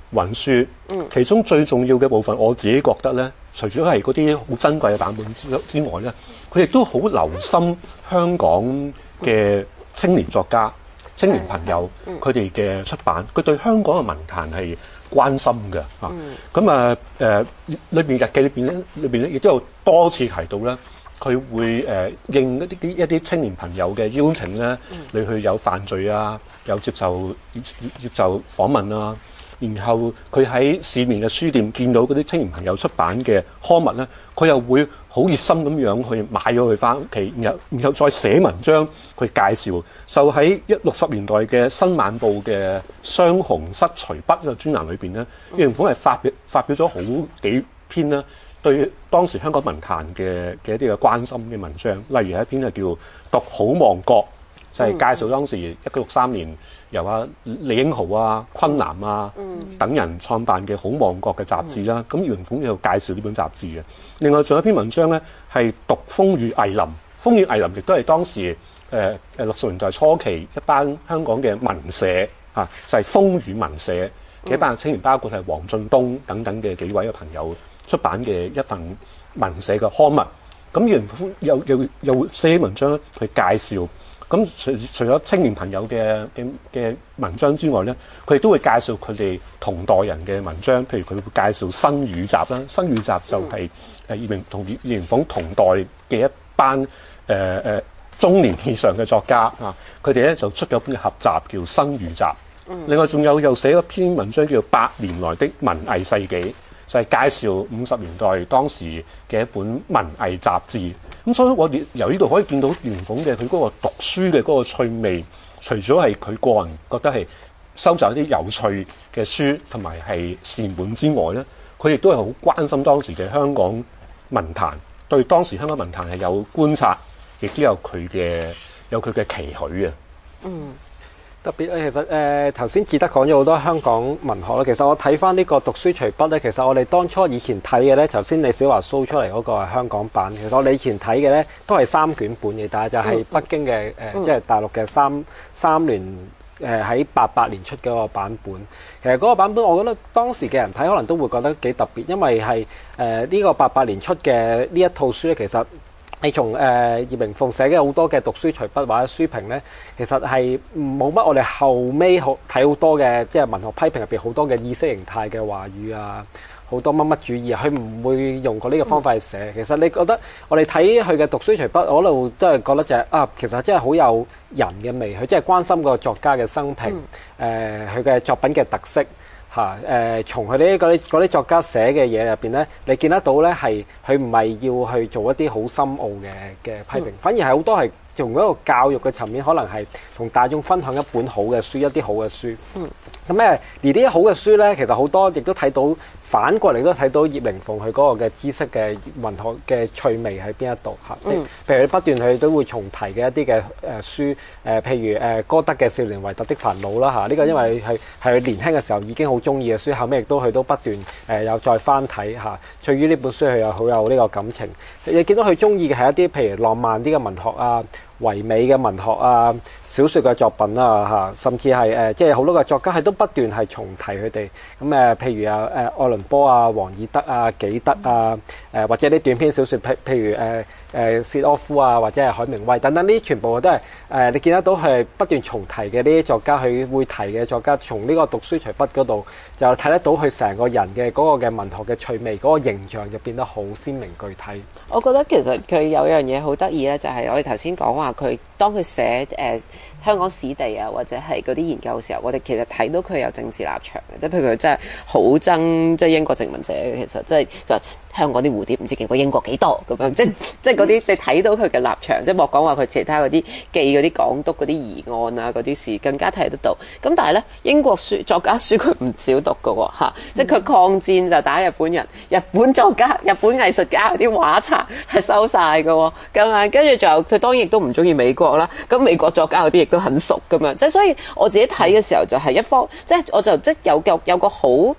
運輸。其中最重要嘅部分，我自己覺得咧，除咗係嗰啲好珍貴嘅版本之之外咧，佢亦都好留心香港嘅青年作家、青年朋友佢哋嘅出版，佢對香港嘅文壇係關心嘅嚇。咁啊誒，裏邊日記裏邊咧，裏邊咧亦都有多次提到咧。佢會誒、呃、應一啲一啲青年朋友嘅邀請咧，你去有犯罪啊，有接受接接受訪問啊，然後佢喺市面嘅書店見到嗰啲青年朋友出版嘅刊物咧，佢又會好熱心咁樣去買咗佢翻屋企，然後然後再寫文章去介紹。就喺一六十年代嘅《新晚報》嘅雙紅室隨筆呢個專欄裏邊咧，葉靈鳳係發表發表咗好幾篇啦。對當時香港文壇嘅嘅一啲嘅關心嘅文章，例如係一篇係叫《讀好亡國》，就係、是、介紹當時一九六三年由阿李英豪啊、昆南啊、嗯、等人創辦嘅《好亡國》嘅雜誌啦。咁葉靈鳳又介紹呢本雜誌嘅。另外仲有一篇文章咧，係《讀風雨藝林》。風雨藝林亦都係當時誒誒六十年代初期一班香港嘅文社啊，就係、是、風雨文社嘅一班青年，包括係黃俊東等等嘅幾位嘅朋友。出版嘅一份文社嘅刊物，咁葉靈鳳又又又寫文章去介紹。咁除除咗青年朋友嘅嘅嘅文章之外咧，佢亦都會介紹佢哋同代人嘅文章，譬如佢會介紹《新語集》啦，《新語集》就係誒葉靈同葉葉靈鳳同代嘅一班誒誒、呃、中年以上嘅作家啊，佢哋咧就出咗本合集叫《新語集》。另外仲有又寫一篇文章叫做《百年來的文藝世紀》。就係介紹五十年代當時嘅一本文藝雜誌，咁所以我哋由呢度可以見到葉靈鳳嘅佢嗰個讀書嘅嗰個趣味，除咗係佢個人覺得係收集一啲有趣嘅書同埋係善本之外咧，佢亦都係好關心當時嘅香港文壇，對當時香港文壇係有觀察，亦都有佢嘅有佢嘅期許啊。嗯。 特別咧，其實誒頭先志德講咗好多香港文學啦。其實我睇翻呢個讀書隨筆咧，其實我哋當初以前睇嘅咧，頭先李小華 show 出嚟嗰個係香港版。其實我哋以前睇嘅咧都係三卷本嘅，但係就係北京嘅誒，嗯、即係大陸嘅三三聯誒喺八八年出嘅嗰個版本。其實嗰個版本，我覺得當時嘅人睇可能都會覺得幾特別，因為係誒呢個八八年出嘅呢一套書咧，其實。你從誒葉靈鳳寫嘅好多嘅讀書隨筆或者書評咧，其實係冇乜我哋後尾好睇好多嘅，即係文學批評入邊好多嘅意識形態嘅話語啊，好多乜乜主義啊，佢唔會用過呢個方法去寫。其實你覺得我哋睇佢嘅讀書隨筆，我度真係覺得就係、是、啊，其實真係好有人嘅味，佢真係關心個作家嘅生平，誒佢嘅作品嘅特色。嚇誒，從佢哋嗰啲嗰啲作家寫嘅嘢入邊咧，你見得到咧係佢唔係要去做一啲好深奧嘅嘅批評，嗯、反而係好多係從一個教育嘅層面，可能係同大眾分享一本好嘅書，一啲好嘅書。嗯，咁咧而呢啲好嘅書咧，其實好多亦都睇到。反過嚟都睇到葉靈鳳佢嗰個嘅知識嘅文學嘅趣味喺邊一度嚇，嗯、譬如佢不斷佢都會重提嘅一啲嘅誒書，誒、呃、譬如誒歌德嘅《少年維特的煩惱》啦嚇，呢、這個因為係係佢年輕嘅時候已經好中意嘅書，後尾亦都佢都不斷誒有再翻睇嚇，對於呢本書佢又好有呢個感情。你見到佢中意嘅係一啲譬如浪漫啲嘅文學啊、唯美嘅文學啊、小説嘅作品啊嚇，甚至係誒即係好多嘅作家係都不斷係重提佢哋咁誒，譬如啊誒愛倫波啊、王爾德啊、紀德啊，誒、呃、或者啲短篇小説，譬譬如誒誒、呃、契訶夫啊，或者係海明威等等，呢啲全部都係誒、呃、你見得到係不斷重提嘅呢啲作家，佢會提嘅作家，從呢個讀書隨筆嗰度就睇得到佢成個人嘅嗰個嘅文學嘅趣味，嗰、那個形象就變得好鮮明具體。 我覺得其實佢有樣嘢好得意咧，就係、是、我哋頭先講話佢當佢寫誒、呃、香港史地啊，或者係嗰啲研究嘅時候，我哋其實睇到佢有政治立場嘅，即係譬如佢真係好憎即係英國殖民者嘅，其實即係佢話香港啲蝴蝶唔知勁過英國幾多咁樣，即係即係嗰啲你睇到佢嘅立場，即係莫講話佢其他嗰啲記嗰啲港督嗰啲疑案啊嗰啲事，更加睇得到。咁但係咧，英國書作家書佢唔少讀㗎喎嚇，即係佢抗戰就打日本人，日本作家、日本藝術家嗰啲畫冊係收晒㗎喎，咁啊跟住就佢當然亦都唔中意美國啦。咁美國作家嗰啲亦都很熟咁樣，即係所以我自己睇嘅時候就係一方，即係我就即係有有有個好。即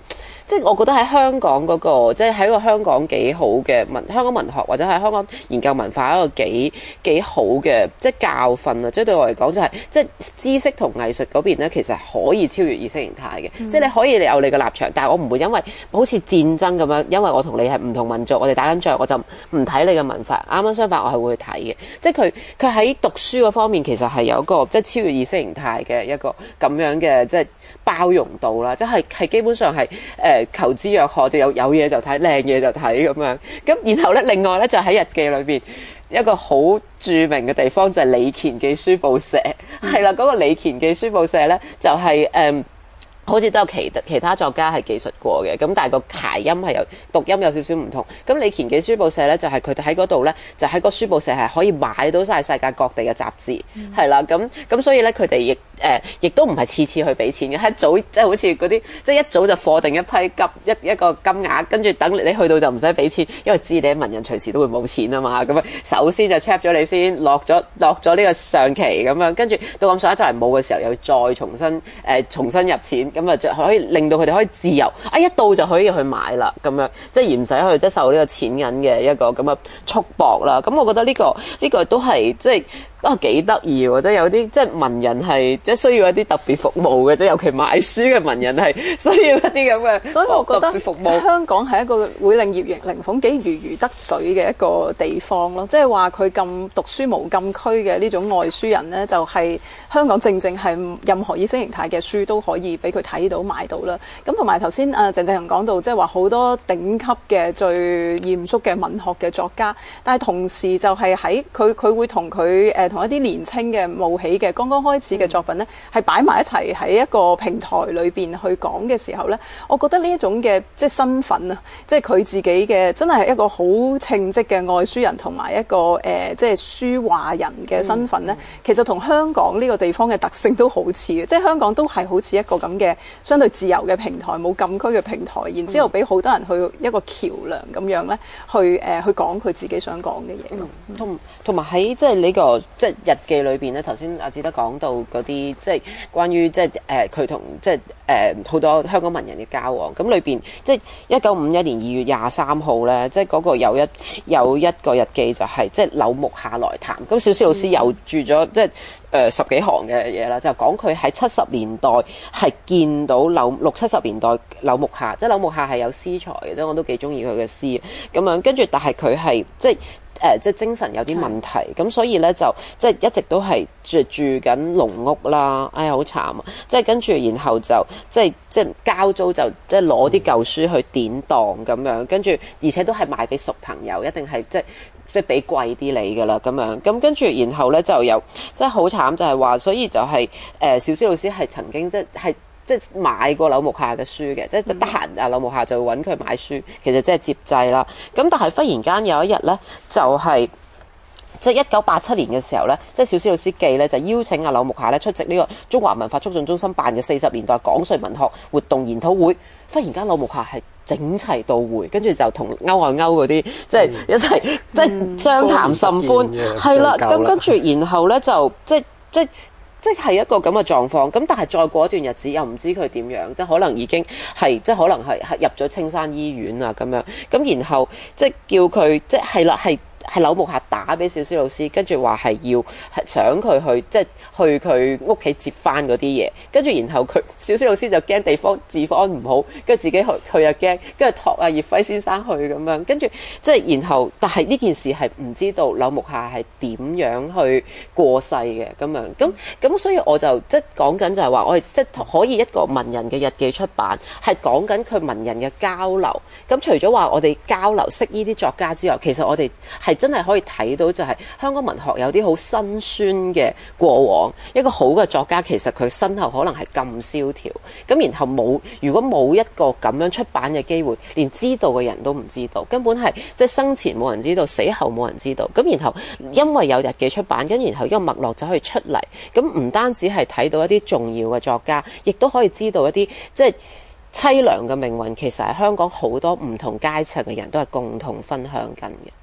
即係我覺得喺香港嗰、個，即係喺個香港幾好嘅文香港文學或者喺香港研究文化一個幾幾好嘅即係教訓啊！即係對我嚟講就係、是、即係知識同藝術嗰邊咧，其實可以超越意識形態嘅。嗯、即係你可以你有你嘅立場，但係我唔會因為好似戰爭咁樣，因為我同你係唔同民族，我哋打緊仗，我就唔睇你嘅文化。啱啱相反，我係會去睇嘅。即係佢佢喺讀書嗰方面，其實係有一個即係超越意識形態嘅一個咁樣嘅即係包容度啦。即係係基本上係誒、呃、求知若渴，就有有嘢就睇，靚嘢就睇咁樣。咁然後咧，另外咧就喺日記裏邊一個好著名嘅地方就係李乾記書報社，係啦、嗯，嗰、嗰個李乾記書報社咧就係、是、誒。嗯好似都有其其他作家係記述過嘅，咁但係個諧音係有讀音有少少唔同。咁李乾記書報社咧，就係佢哋喺嗰度咧，就喺個書報社係可以買到晒世界各地嘅雜誌，係啦、嗯。咁咁所以咧，佢哋亦誒亦都唔係次次去俾錢嘅，一早即係好似嗰啲即係一早就貨定一批金一一個金額，跟住等你去到就唔使俾錢，因為知你啲文人隨時都會冇錢啊嘛。咁啊，首先就 check 咗你先，落咗落咗呢個上期咁樣，跟住到咁上一就係冇嘅時候，又再重新誒、呃、重新入錢。咁啊，就可以令到佢哋可以自由，啊一到就可以去買啦，咁樣即係而唔使去即係受呢個錢銀嘅一個咁嘅束縛啦。咁我覺得呢、這個呢、這個都係即係都係幾得意喎，即係有啲即係文人係即係需要一啲特別服務嘅，即係尤其買書嘅文人係需要一啲咁嘅， 所以我覺得服務香港係一個會令葉靈鳳幾如魚得水嘅一個地方咯。即係話佢咁讀書無禁區嘅呢種愛書人呢，就係、是、香港正正係任何意識形態嘅書都可以俾佢睇到買到啦。咁同埋頭先啊鄭振雄講到，即係話好多頂級嘅最嚴肅嘅文學嘅作家，但係同時就係喺佢佢會同佢誒同一啲年青嘅冒起嘅剛剛開始嘅作品呢，係擺埋一齊喺一個平台裏邊去講嘅時候呢，我覺得呢一種嘅即係身份啊，即係佢自己嘅真係一個好稱職嘅愛書人，同埋一個誒、呃、即係書話人嘅身份呢，嗯、其實同香港呢個地方嘅特性都好似嘅，即係香港都係好似一個咁嘅相對自由嘅平台，冇禁區嘅平台，然之後俾好多人去一個橋梁咁樣呢，去誒、呃、去講佢自己想講嘅嘢。 同同埋喺即係呢個即係日記裏邊咧，頭先阿志德講到嗰啲即係關於即係誒佢同即係誒好多香港文人嘅交往，咁裏邊即係一九五一年二月廿三號咧，即係嗰個有一有一個日記就係、是、即係柳木下來談，咁小思老師又注咗即係誒、呃、十幾行嘅嘢啦，就講佢喺七十年代係見到柳六七十年代柳木下，即係柳木下係有詩才嘅，即係我都幾中意佢嘅詩咁樣，跟住但係佢係即係。誒、呃、即係精神有啲問題，咁的所以咧就即係一直都係住住緊籠屋啦，哎呀好慘啊！即係跟住然後就即係即係交租就即係攞啲舊書去典當咁樣，跟住而且都係賣俾熟朋友，一定係即係即係俾貴啲你㗎啦咁樣，咁跟住然後咧就有即係好慘就係話，所以就係、是、誒、呃、小思老師係曾經即係係。即係買過柳木下嘅書嘅，即係得閒啊柳木下就會揾佢買書，其實即係接濟啦。咁但係忽然間有一日咧，就係即係一九八七年嘅時候咧，即係小思老師記咧就邀請阿柳木下咧出席呢個中華文化促進中心辦嘅四十年代港穗文學活動研討會。忽然間柳木下係整齊到會，跟住就同歐外歐嗰啲即係一齊、嗯、即係相談甚歡，係啦。咁跟住然後咧就即係即係。即係一個咁嘅狀況，咁但係再過一段日子又唔知佢點樣，即係可能已經係即係可能係係入咗青山醫院啊咁樣，咁然後即係叫佢即係係啦係。係柳木下打俾小思老師，跟住話係要係想佢去即係去佢屋企接翻嗰啲嘢，跟住然後佢小思老師就驚地方治安唔好，跟住自己去佢又驚，跟住託阿葉輝先生去咁樣，跟住即係然後，但係呢件事係唔知道柳木下係點樣去過世嘅咁樣，咁咁所以我就即係講緊就係話我哋即係可以一個文人嘅日記出版，係講緊佢文人嘅交流。咁除咗話我哋交流識呢啲作家之外，其實我哋係真係可以睇到就係香港文學有啲好辛酸嘅過往。一個好嘅作家其實佢身後可能係咁蕭條，咁然後冇如果冇一個咁樣出版嘅機會，連知道嘅人都唔知道，根本係即係生前冇人知道，死後冇人知道。咁然後因為有日記出版，跟然後一個脈絡就可以出嚟。咁唔單止係睇到一啲重要嘅作家，亦都可以知道一啲即係淒涼嘅命運，其實係香港好多唔同階層嘅人都係共同分享緊嘅。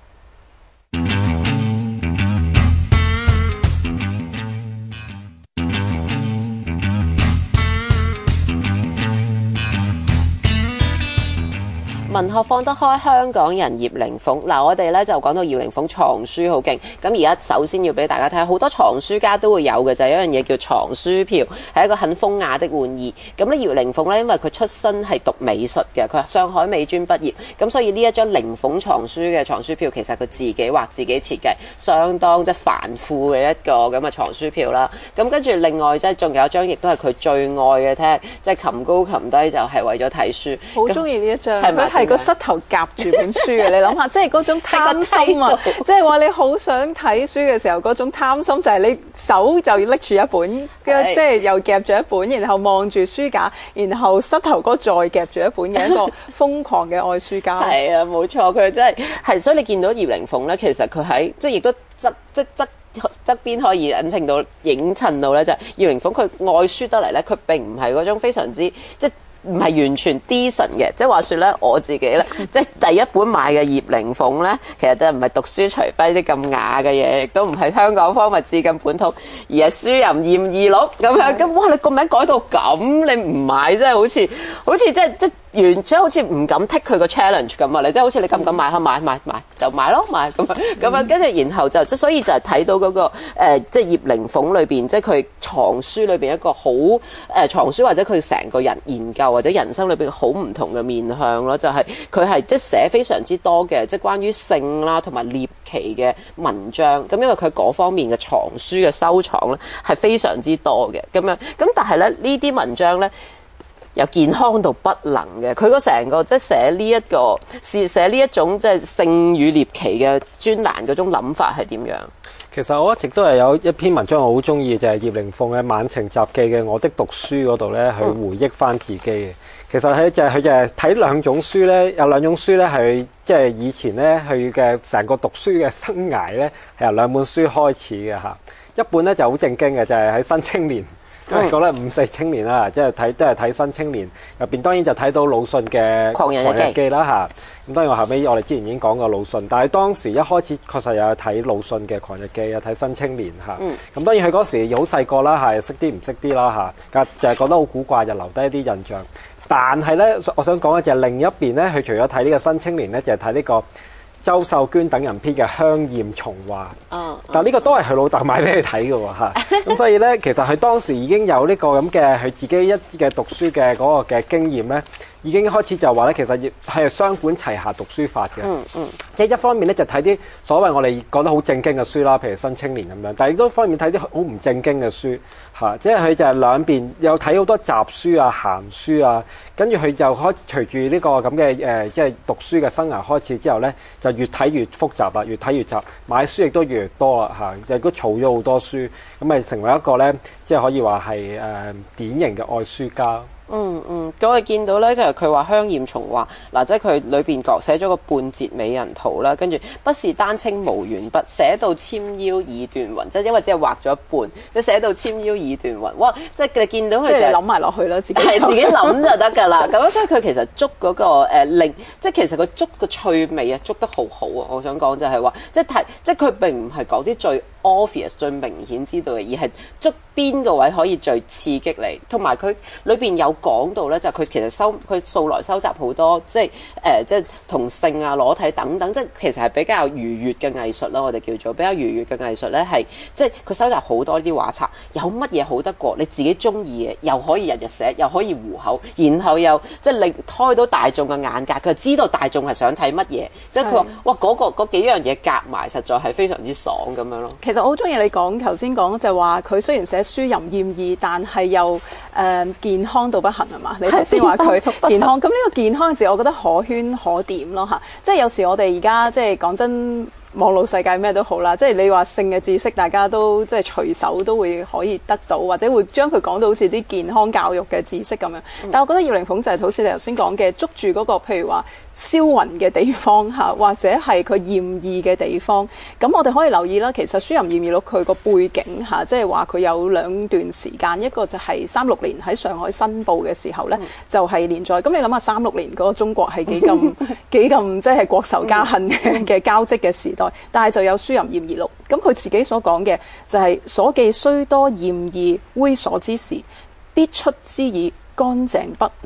文學放得開香港人葉靈鳳。嗱，我哋咧就講到葉靈鳳藏書好勁，咁而家首先要俾大家睇下，好多藏書家都會有嘅就係、是、一樣嘢叫藏書票，係一個很風雅的玩意。咁咧葉靈鳳咧，因為佢出身係讀美術嘅，佢係上海美專畢業，咁所以呢一張靈鳳藏書嘅藏書票其實佢自己畫自己設計，相當即係繁複嘅一個咁嘅藏書票啦。咁跟住另外即係仲有一張亦都係佢最愛嘅聽，即係擒高擒低就係為咗睇書。 好中意呢一張， 係咪佢係個膝頭夾住本書嘅，你諗下，即係嗰種貪心啊！即係話你好想睇書嘅時候，嗰種貪心就係你手就要拎住一本，即係又夾住一本，然後望住書架，然後膝頭哥再夾住一本嘅一個瘋狂嘅愛書家。 係啊，冇錯，佢真係係，所以你見到葉靈鳳咧，其實佢喺即係亦都側即側側邊可以引稱到影襯到咧，就係葉靈鳳佢愛書得嚟咧，佢並唔係嗰種非常之即係。唔係完全 decent 嘅，即係話說咧，我自己咧，即係第一本買嘅葉靈鳳咧，其實都唔係讀書隨筆啲咁雅嘅嘢，亦都唔係香港方物志咁本土，而係書淫艷異錄咁樣。咁哇，你個名改到咁，你唔買真係好似好似即係即係完全好似唔敢 take 佢個 challenge 咁啊！你即係好似你敢唔敢買？買買買買就買咯，買咁樣咁樣，跟住然後就即所以就係睇到嗰、那個、呃、即係葉靈鳳裏邊，即係佢藏書裏邊一個好誒、呃、藏書或者佢成個人研究或者人生裏邊好唔同嘅面向咯，就係佢係即係寫非常之多嘅即係關於性啦同埋獵奇嘅文章。咁因為佢嗰方面嘅藏書嘅收藏咧係非常之多嘅咁樣。咁但係咧呢啲文章咧，又健康到不能嘅，佢個成個即係寫呢一個寫寫呢一種即係性與獵奇嘅專欄嗰種諗法係點樣？ 其實我一直都係有一篇文章我好中意，就係葉靈鳳嘅《晚晴雜記》嘅《我的讀書》嗰度咧，去回憶翻自己嘅。其實係就係佢就係睇兩種書咧，有兩種書咧係即係以前咧佢嘅成個讀書嘅生涯咧係由兩本書開始嘅嚇。一本咧就好正經嘅，就係喺《新青年》。因為覺得五四青年啦，即係睇都係睇新青年入邊，當然就睇到魯迅嘅《狂人日記》啦嚇。咁當然我後尾我哋之前已經講過魯迅，但係當時一開始確實有睇魯迅嘅《狂人日記》，有睇新青年嚇。咁、嗯、當然佢嗰時好細個啦，係識啲唔識啲啦嚇，就係覺得好古怪，就留低一啲印象。但係咧，我想講嘅就係另一邊咧，佢除咗睇呢個新青年咧，就係睇呢個周秀娟等人編嘅《香艷重話》， 嗯， 但呢個都係佢老豆買俾佢睇嘅喎嚇，咁所以咧，其實佢當時已經有呢個咁嘅佢自己一啲嘅讀書嘅嗰個嘅經驗咧，已經開始就話咧，其實係雙管齊下讀書法嘅， 嗯嗯， 即係一方面咧就睇啲所謂我哋講得好正經嘅書啦，譬如《新青年》咁樣，但係亦都一方面睇啲好唔正經嘅書嚇，即係佢就係兩邊有睇好多雜書啊、閒書啊，跟住佢就開始隨住呢個咁嘅誒，即係讀書嘅生涯開始之後咧，就越睇越複雜啦，越睇越雜，買書亦都越嚟越多啦嚇，就亦都儲咗好多書，咁咪成為一個咧，即係可以話係誒典型嘅愛書家。 嗯嗯，咁我見到咧就係佢話香艷重話嗱，即係佢裏邊講寫咗個半截美人圖啦，跟住不是單稱無鉛筆，寫到纖腰已斷雲，即係因為只係畫咗一半，即係寫到纖腰已斷雲，哇！即係你見到佢就係諗埋落去啦，自己係自己諗就得㗎啦。咁樣所以佢其實捉嗰、嗰個誒令、呃，即係其實佢捉個趣味啊，捉得好好啊！我想講就係話，即係睇，即係佢並唔係講啲最 obvious 最明顯知道嘅，而係捉邊個位可以最刺激你，同埋佢裏邊有講到咧，就佢、係、其實收佢素來收集好多，即係誒、呃，即係同性啊、裸體等等，即係其實係比較愉悅嘅藝術啦。我哋叫做比較愉悅嘅藝術咧，係即係佢收集好多呢啲畫冊，有乜嘢好得過你自己中意嘅，又可以日日寫，又可以糊口，然後又即係令開到大眾嘅眼界，佢知道大眾係想睇乜嘢，即係佢話哇嗰、嗰個嗰幾樣嘢夾埋，實在係非常之爽咁樣咯。 其實我好中意你講頭先講就話佢雖然寫書淫艷異，但係又誒、呃、健康到不行啊嘛！你頭先話佢健康，咁呢個健康嘅字，我覺得可圈可點咯嚇。即係有時我哋而家即係講真。網絡世界咩都好啦，即係你話性嘅知識，大家都即係隨手都會可以得到，或者會將佢講到好似啲健康教育嘅知識咁樣。嗯、但係我覺得葉靈鳳就係好似你頭先講嘅，捉住嗰個譬如話銷魂嘅地方嚇，或者係佢艷異嘅地方。咁我哋可以留意啦，其實書淫艷異錄佢個背景嚇，即係話佢有兩段時間，一個就係三六年喺上海新報嘅時候咧，嗯、就係連載。咁你諗下三六年嗰個中國係幾咁幾咁即係國仇家恨嘅嘅交織嘅時代。但係就有書淫艷異錄，咁佢自己所講嘅就係、是、所記雖多艷異猥瑣之事，必出之以乾淨不墨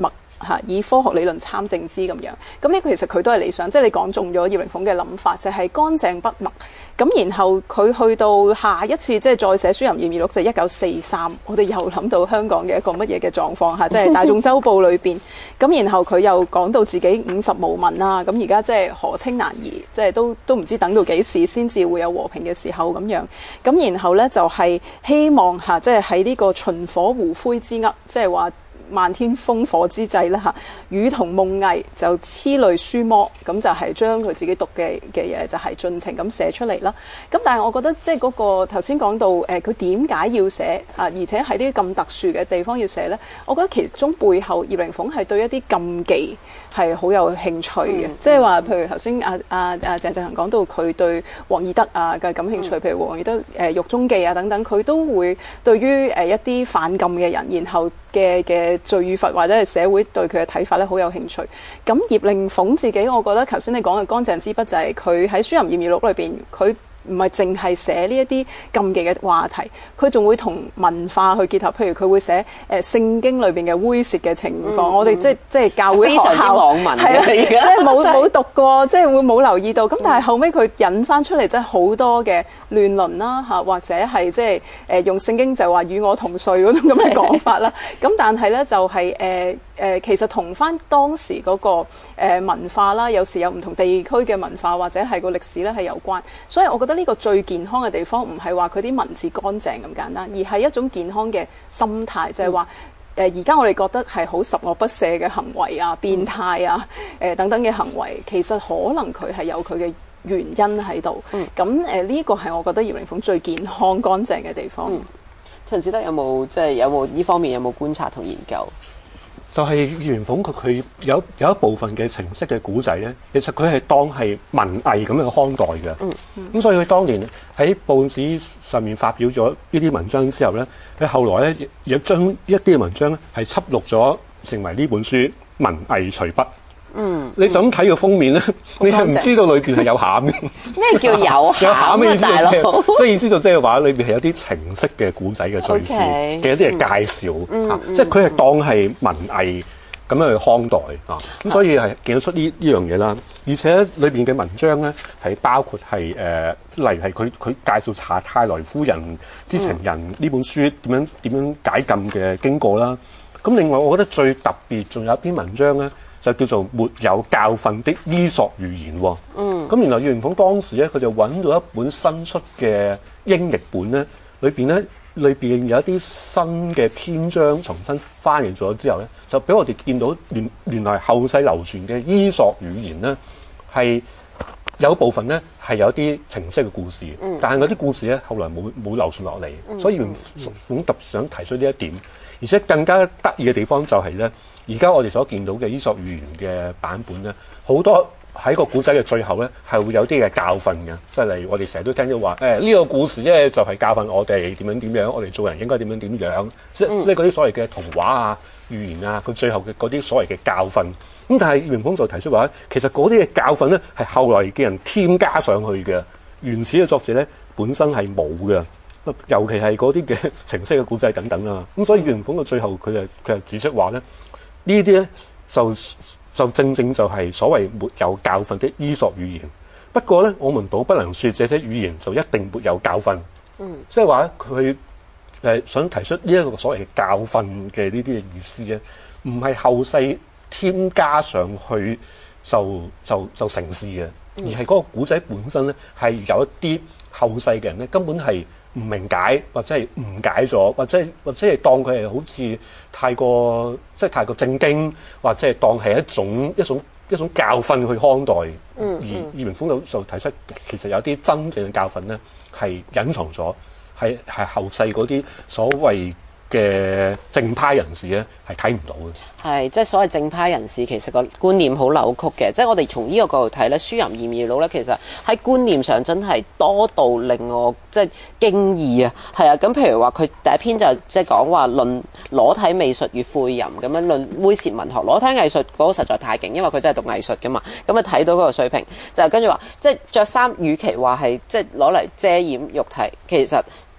嚇，以科學理論參政之咁樣。咁呢個其實佢都係理想，即係你講中咗葉靈鳳嘅諗法，就係、是、乾淨不墨。咁然後佢去到下一次即係再寫《書林驗議錄》就係一九四三，我哋又諗到香港嘅一個乜嘢嘅狀況嚇，即係《大眾週報》裏邊。咁然後佢又講到自己五十無民啦，咁而家即係何清難移，即係都都唔知等到幾時先至會有和平嘅時候咁樣。咁然後咧就係希望嚇，即係喺呢個秦火胡灰之厄，即係話漫天烽火之際啦嚇，雨同夢囈就痴淚書魔，咁就係將佢自己讀嘅嘅嘢就係盡情咁寫出嚟啦。咁但係我覺得即係嗰個頭先講到誒，佢點解要寫啊？而且喺呢啲咁特殊嘅地方要寫咧，我覺得其中背後葉靈鳳係對一啲禁忌係好有興趣嘅，即係話譬如頭先阿阿阿鄭振恒講到佢對王爾德啊嘅感興趣，譬、嗯、如王爾德誒《獄中記》啊等等，佢都會對於誒一啲反禁嘅人，然後嘅嘅罪與罰或者係社會對佢嘅睇法咧，好有興趣。咁葉靈鳳自己，我覺得頭先你講嘅乾淨之筆就係佢喺《書林驗議錄》裏邊，佢唔係淨係寫呢一啲禁忌嘅話題，佢仲會同文化去結合。譬如佢會寫誒聖經裏邊嘅猥褻嘅情況，嗯、我哋即係即係教會學校網民係啦， 即係冇冇讀過，即係會冇留意到。咁但係後尾佢引翻出嚟，即係好多嘅亂倫啦嚇，或者係即係誒用聖經就話與我同睡嗰種咁嘅講法啦。咁但係咧就係誒誒，其實同翻當時嗰個誒文化啦，有時有唔同地區嘅文化或者係個歷史咧係有關。所以我覺得呢個最健康嘅地方唔係話佢啲文字乾淨咁簡單，而係一種健康嘅心態，就係話誒而家我哋覺得係好十惡不赦嘅行為啊、變態啊、誒、呃、等等嘅行為，其實可能佢係有佢嘅原因喺度。咁誒呢個係我覺得葉靈鳳最健康乾淨嘅地方。 嗯、陳智德有冇即係有冇呢方面有冇觀察同研究？ 就係葉靈鳳佢佢有有一部分嘅情色嘅古仔咧，其實佢係當係文藝咁樣看待嘅。嗯嗯。咁所以佢當年喺報紙上面發表咗呢啲文章之後咧，佢後來咧亦亦將一啲嘅文章咧係輯錄咗成為呢本書《文藝隨筆》。嗯。你就咁睇個封面咧，你係唔知道裏邊係有餡嘅。 咩叫有餡啊？ 嘅意思大佬， 即係意思就即係話裏邊係有啲情色嘅古仔嘅敘事嘅一啲嘅介紹、嗯啊嗯、即係佢係當係文藝咁樣去看待啊。咁所以係見得出呢呢樣嘢啦。而且裏邊嘅文章咧係包括係誒、呃，例如係佢佢介紹查泰萊夫人之情人呢、嗯、本書點樣點樣解禁嘅經過啦。咁另外我覺得最特別仲有一篇文章咧，就叫做沒有教訓的伊索寓言喎。嗯。咁原來葉靈鳳當時咧，佢就揾到一本新出嘅英譯本咧，裏邊咧裏邊有一啲新嘅篇章重新翻譯咗之後咧，就俾我哋見到原原來後世流傳嘅伊索寓言咧，係有部分咧係有啲情色嘅故事，嗯、但係嗰啲故事咧後來冇冇流傳落嚟，嗯、所以葉靈鳳特想提出呢一點，而且更加得意嘅地方就係咧。而家我哋所見到嘅伊索寓言嘅版本咧，好多喺個古仔嘅最後咧，係會有啲嘅教訓嘅，即係例如我哋成日都聽到話，誒、哎、呢、這個故事咧就係教訓我哋點樣點樣，我哋做人應該點樣點樣，即係即係嗰啲所謂嘅童話啊、寓言啊，佢最後嘅嗰啲所謂嘅教訓。咁但係葉靈鳳就提出話，其實嗰啲嘅教訓咧係後來嘅人添加上去嘅，原始嘅作者咧本身係冇嘅。尤其係嗰啲嘅情色嘅古仔等等啊。咁所以葉靈鳳嘅最後佢就佢就指出話咧。呢啲咧就就正正就係所謂沒有教訓的伊索寓言。不過咧，我們倒不能說這些寓言就一定沒有教訓。嗯，即係話佢誒想提出呢一個所謂嘅教訓嘅呢啲嘅意思咧，唔係後世添加上去就就就成事嘅，而係嗰個古仔本身咧係有一啲後世嘅人咧根本係唔明解，或者係誤解咗，或者或者係當佢係好似太過即係太過正經，或者係當係一種一種一種教訓去看待。嗯嗯、而葉靈鳳就提出，其實有啲真正嘅教訓咧係隱藏咗，係係後世嗰啲所謂嘅正派人士咧係睇唔到嘅。 係，即係所謂正派人士，其實個觀念好扭曲嘅。即係我哋從呢個角度睇咧，《書林驗議錄》咧，其實喺觀念上真係多到令我即係驚異啊！係啊，咁譬如話佢第一篇就即係講話論裸體美術與誨淫咁樣論猥褻文學，裸體藝術嗰個實在太勁，因為佢真係讀藝術噶嘛。咁啊睇到嗰個水平，就跟住話即係着衫，與其話係即係攞嚟遮掩肉體，其實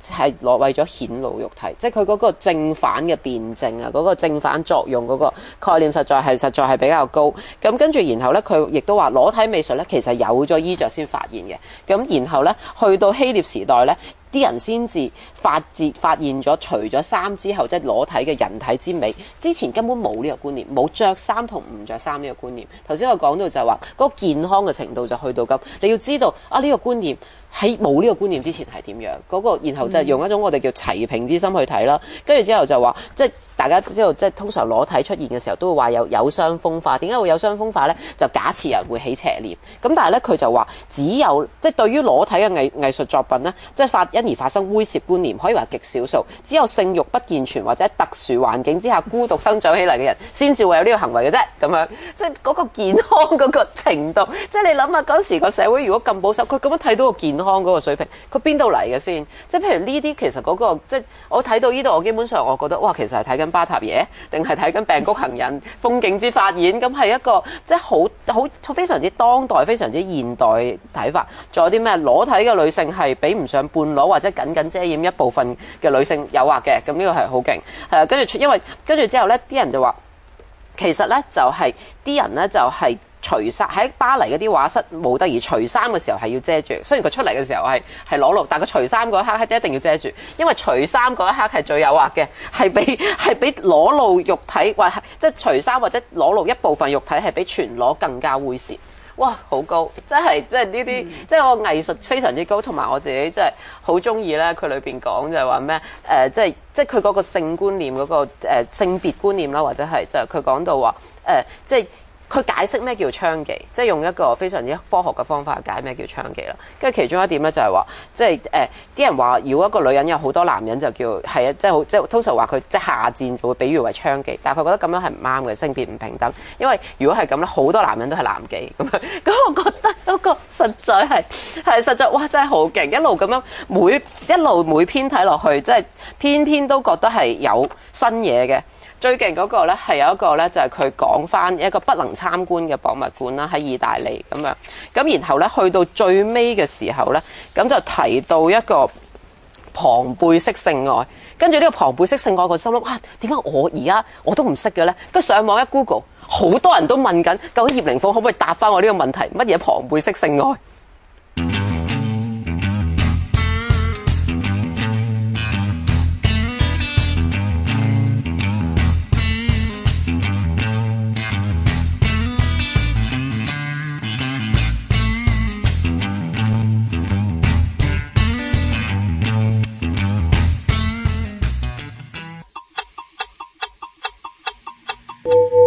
係攞為咗顯露肉體，即係佢嗰個正反嘅辯證啊，嗰、嗰個正反作用嗰個概念實在係實在係比較高。咁跟住然後咧，佢亦都話裸體美術咧其實有咗衣着先發現嘅。咁然後咧，去到希臘時代咧，啲人先至發自發現咗除咗衫之後，即係裸體嘅人體之美。之前根本冇呢個觀念，冇着衫同唔着衫呢個觀念。頭先我講到就係話嗰個健康嘅程度就去到咁，你要知道啊呢、呢個觀念。喺冇呢個觀念之前係點樣嗰、那個，然後就係用一種我哋叫齊平之心去睇啦。跟住之後就話，即係大家知道，即係通常裸體出現嘅時候都會話有有傷風化。點解會有傷風化呢？就假設人會起邪念。咁但係咧，佢就話只有即係對於裸體嘅藝藝術作品呢，即係發因而發生猥褻觀念，可以話極少數。只有性慾不健全或者特殊環境之下孤獨生長起嚟嘅人，先至會有呢個行為嘅啫。咁樣即係嗰個健康嗰個程度，即係你諗下嗰時個社會如果咁保守，佢咁樣睇到個健康嗰個水平，佢邊度嚟嘅先？即係譬如呢啲，其實嗰、嗰個即係我睇到呢度，我基本上我覺得哇，其實係睇緊巴塔耶，定係睇緊病谷行人風景之發現，咁係一個即係好好非常之當代、非常之現代睇法。仲有啲咩裸體嘅女性係比唔上半裸或者僅僅遮掩一部分嘅女性誘惑嘅，咁呢個係好勁。係啊，跟住因為跟住之後咧，啲人就話其實咧就係、係、啲人咧就係、係。除衫喺巴黎嗰啲畫室模特兒除衫嘅時候係要遮住，雖然佢出嚟嘅時候係係裸露，但佢除衫嗰一刻係一定要遮住，因為除衫嗰一刻係最誘惑嘅，係比係比裸露肉體或係即係除衫或者裸露一部分肉體係比全裸更加猥褻。哇，好高！真係即係呢啲，嗯、即係我藝術非常之高，同埋我自己真係好中意咧。佢裏邊講就係話咩？誒、呃，即係即係佢嗰個性觀念嗰、嗰個誒、呃、性別觀念啦，或者係即係佢講到話誒、呃，即係。佢解釋咩叫娼妓，即係用一個非常之科學嘅方法解咩叫娼妓啦。跟住其中一點咧就係話，即係誒啲人話，如果一個女人有好多男人就叫係啊，即係好即係通常話佢即係下賤就會比喻為娼妓，但係佢覺得咁樣係唔啱嘅，性別唔平等。因為如果係咁咧，好多男人都係男妓咁樣。咁我覺得嗰個實在係係實在哇，真係好勁！一路咁樣每一路每篇睇落去，即係篇篇都覺得係有新嘢嘅。最勁嗰個咧係有一個咧就係佢講翻一個不能參觀嘅博物館啦，喺意大利咁樣。咁然後咧去到最尾嘅時候咧，咁就提到一個龐貝式性愛。跟住呢個龐貝式性愛，個心諗哇，點解我而家我都唔識嘅咧？跟住上網一 Google，好多人都問緊，究竟葉靈鳳可唔可以答翻我呢個問題？乜嘢龐貝式性愛？ you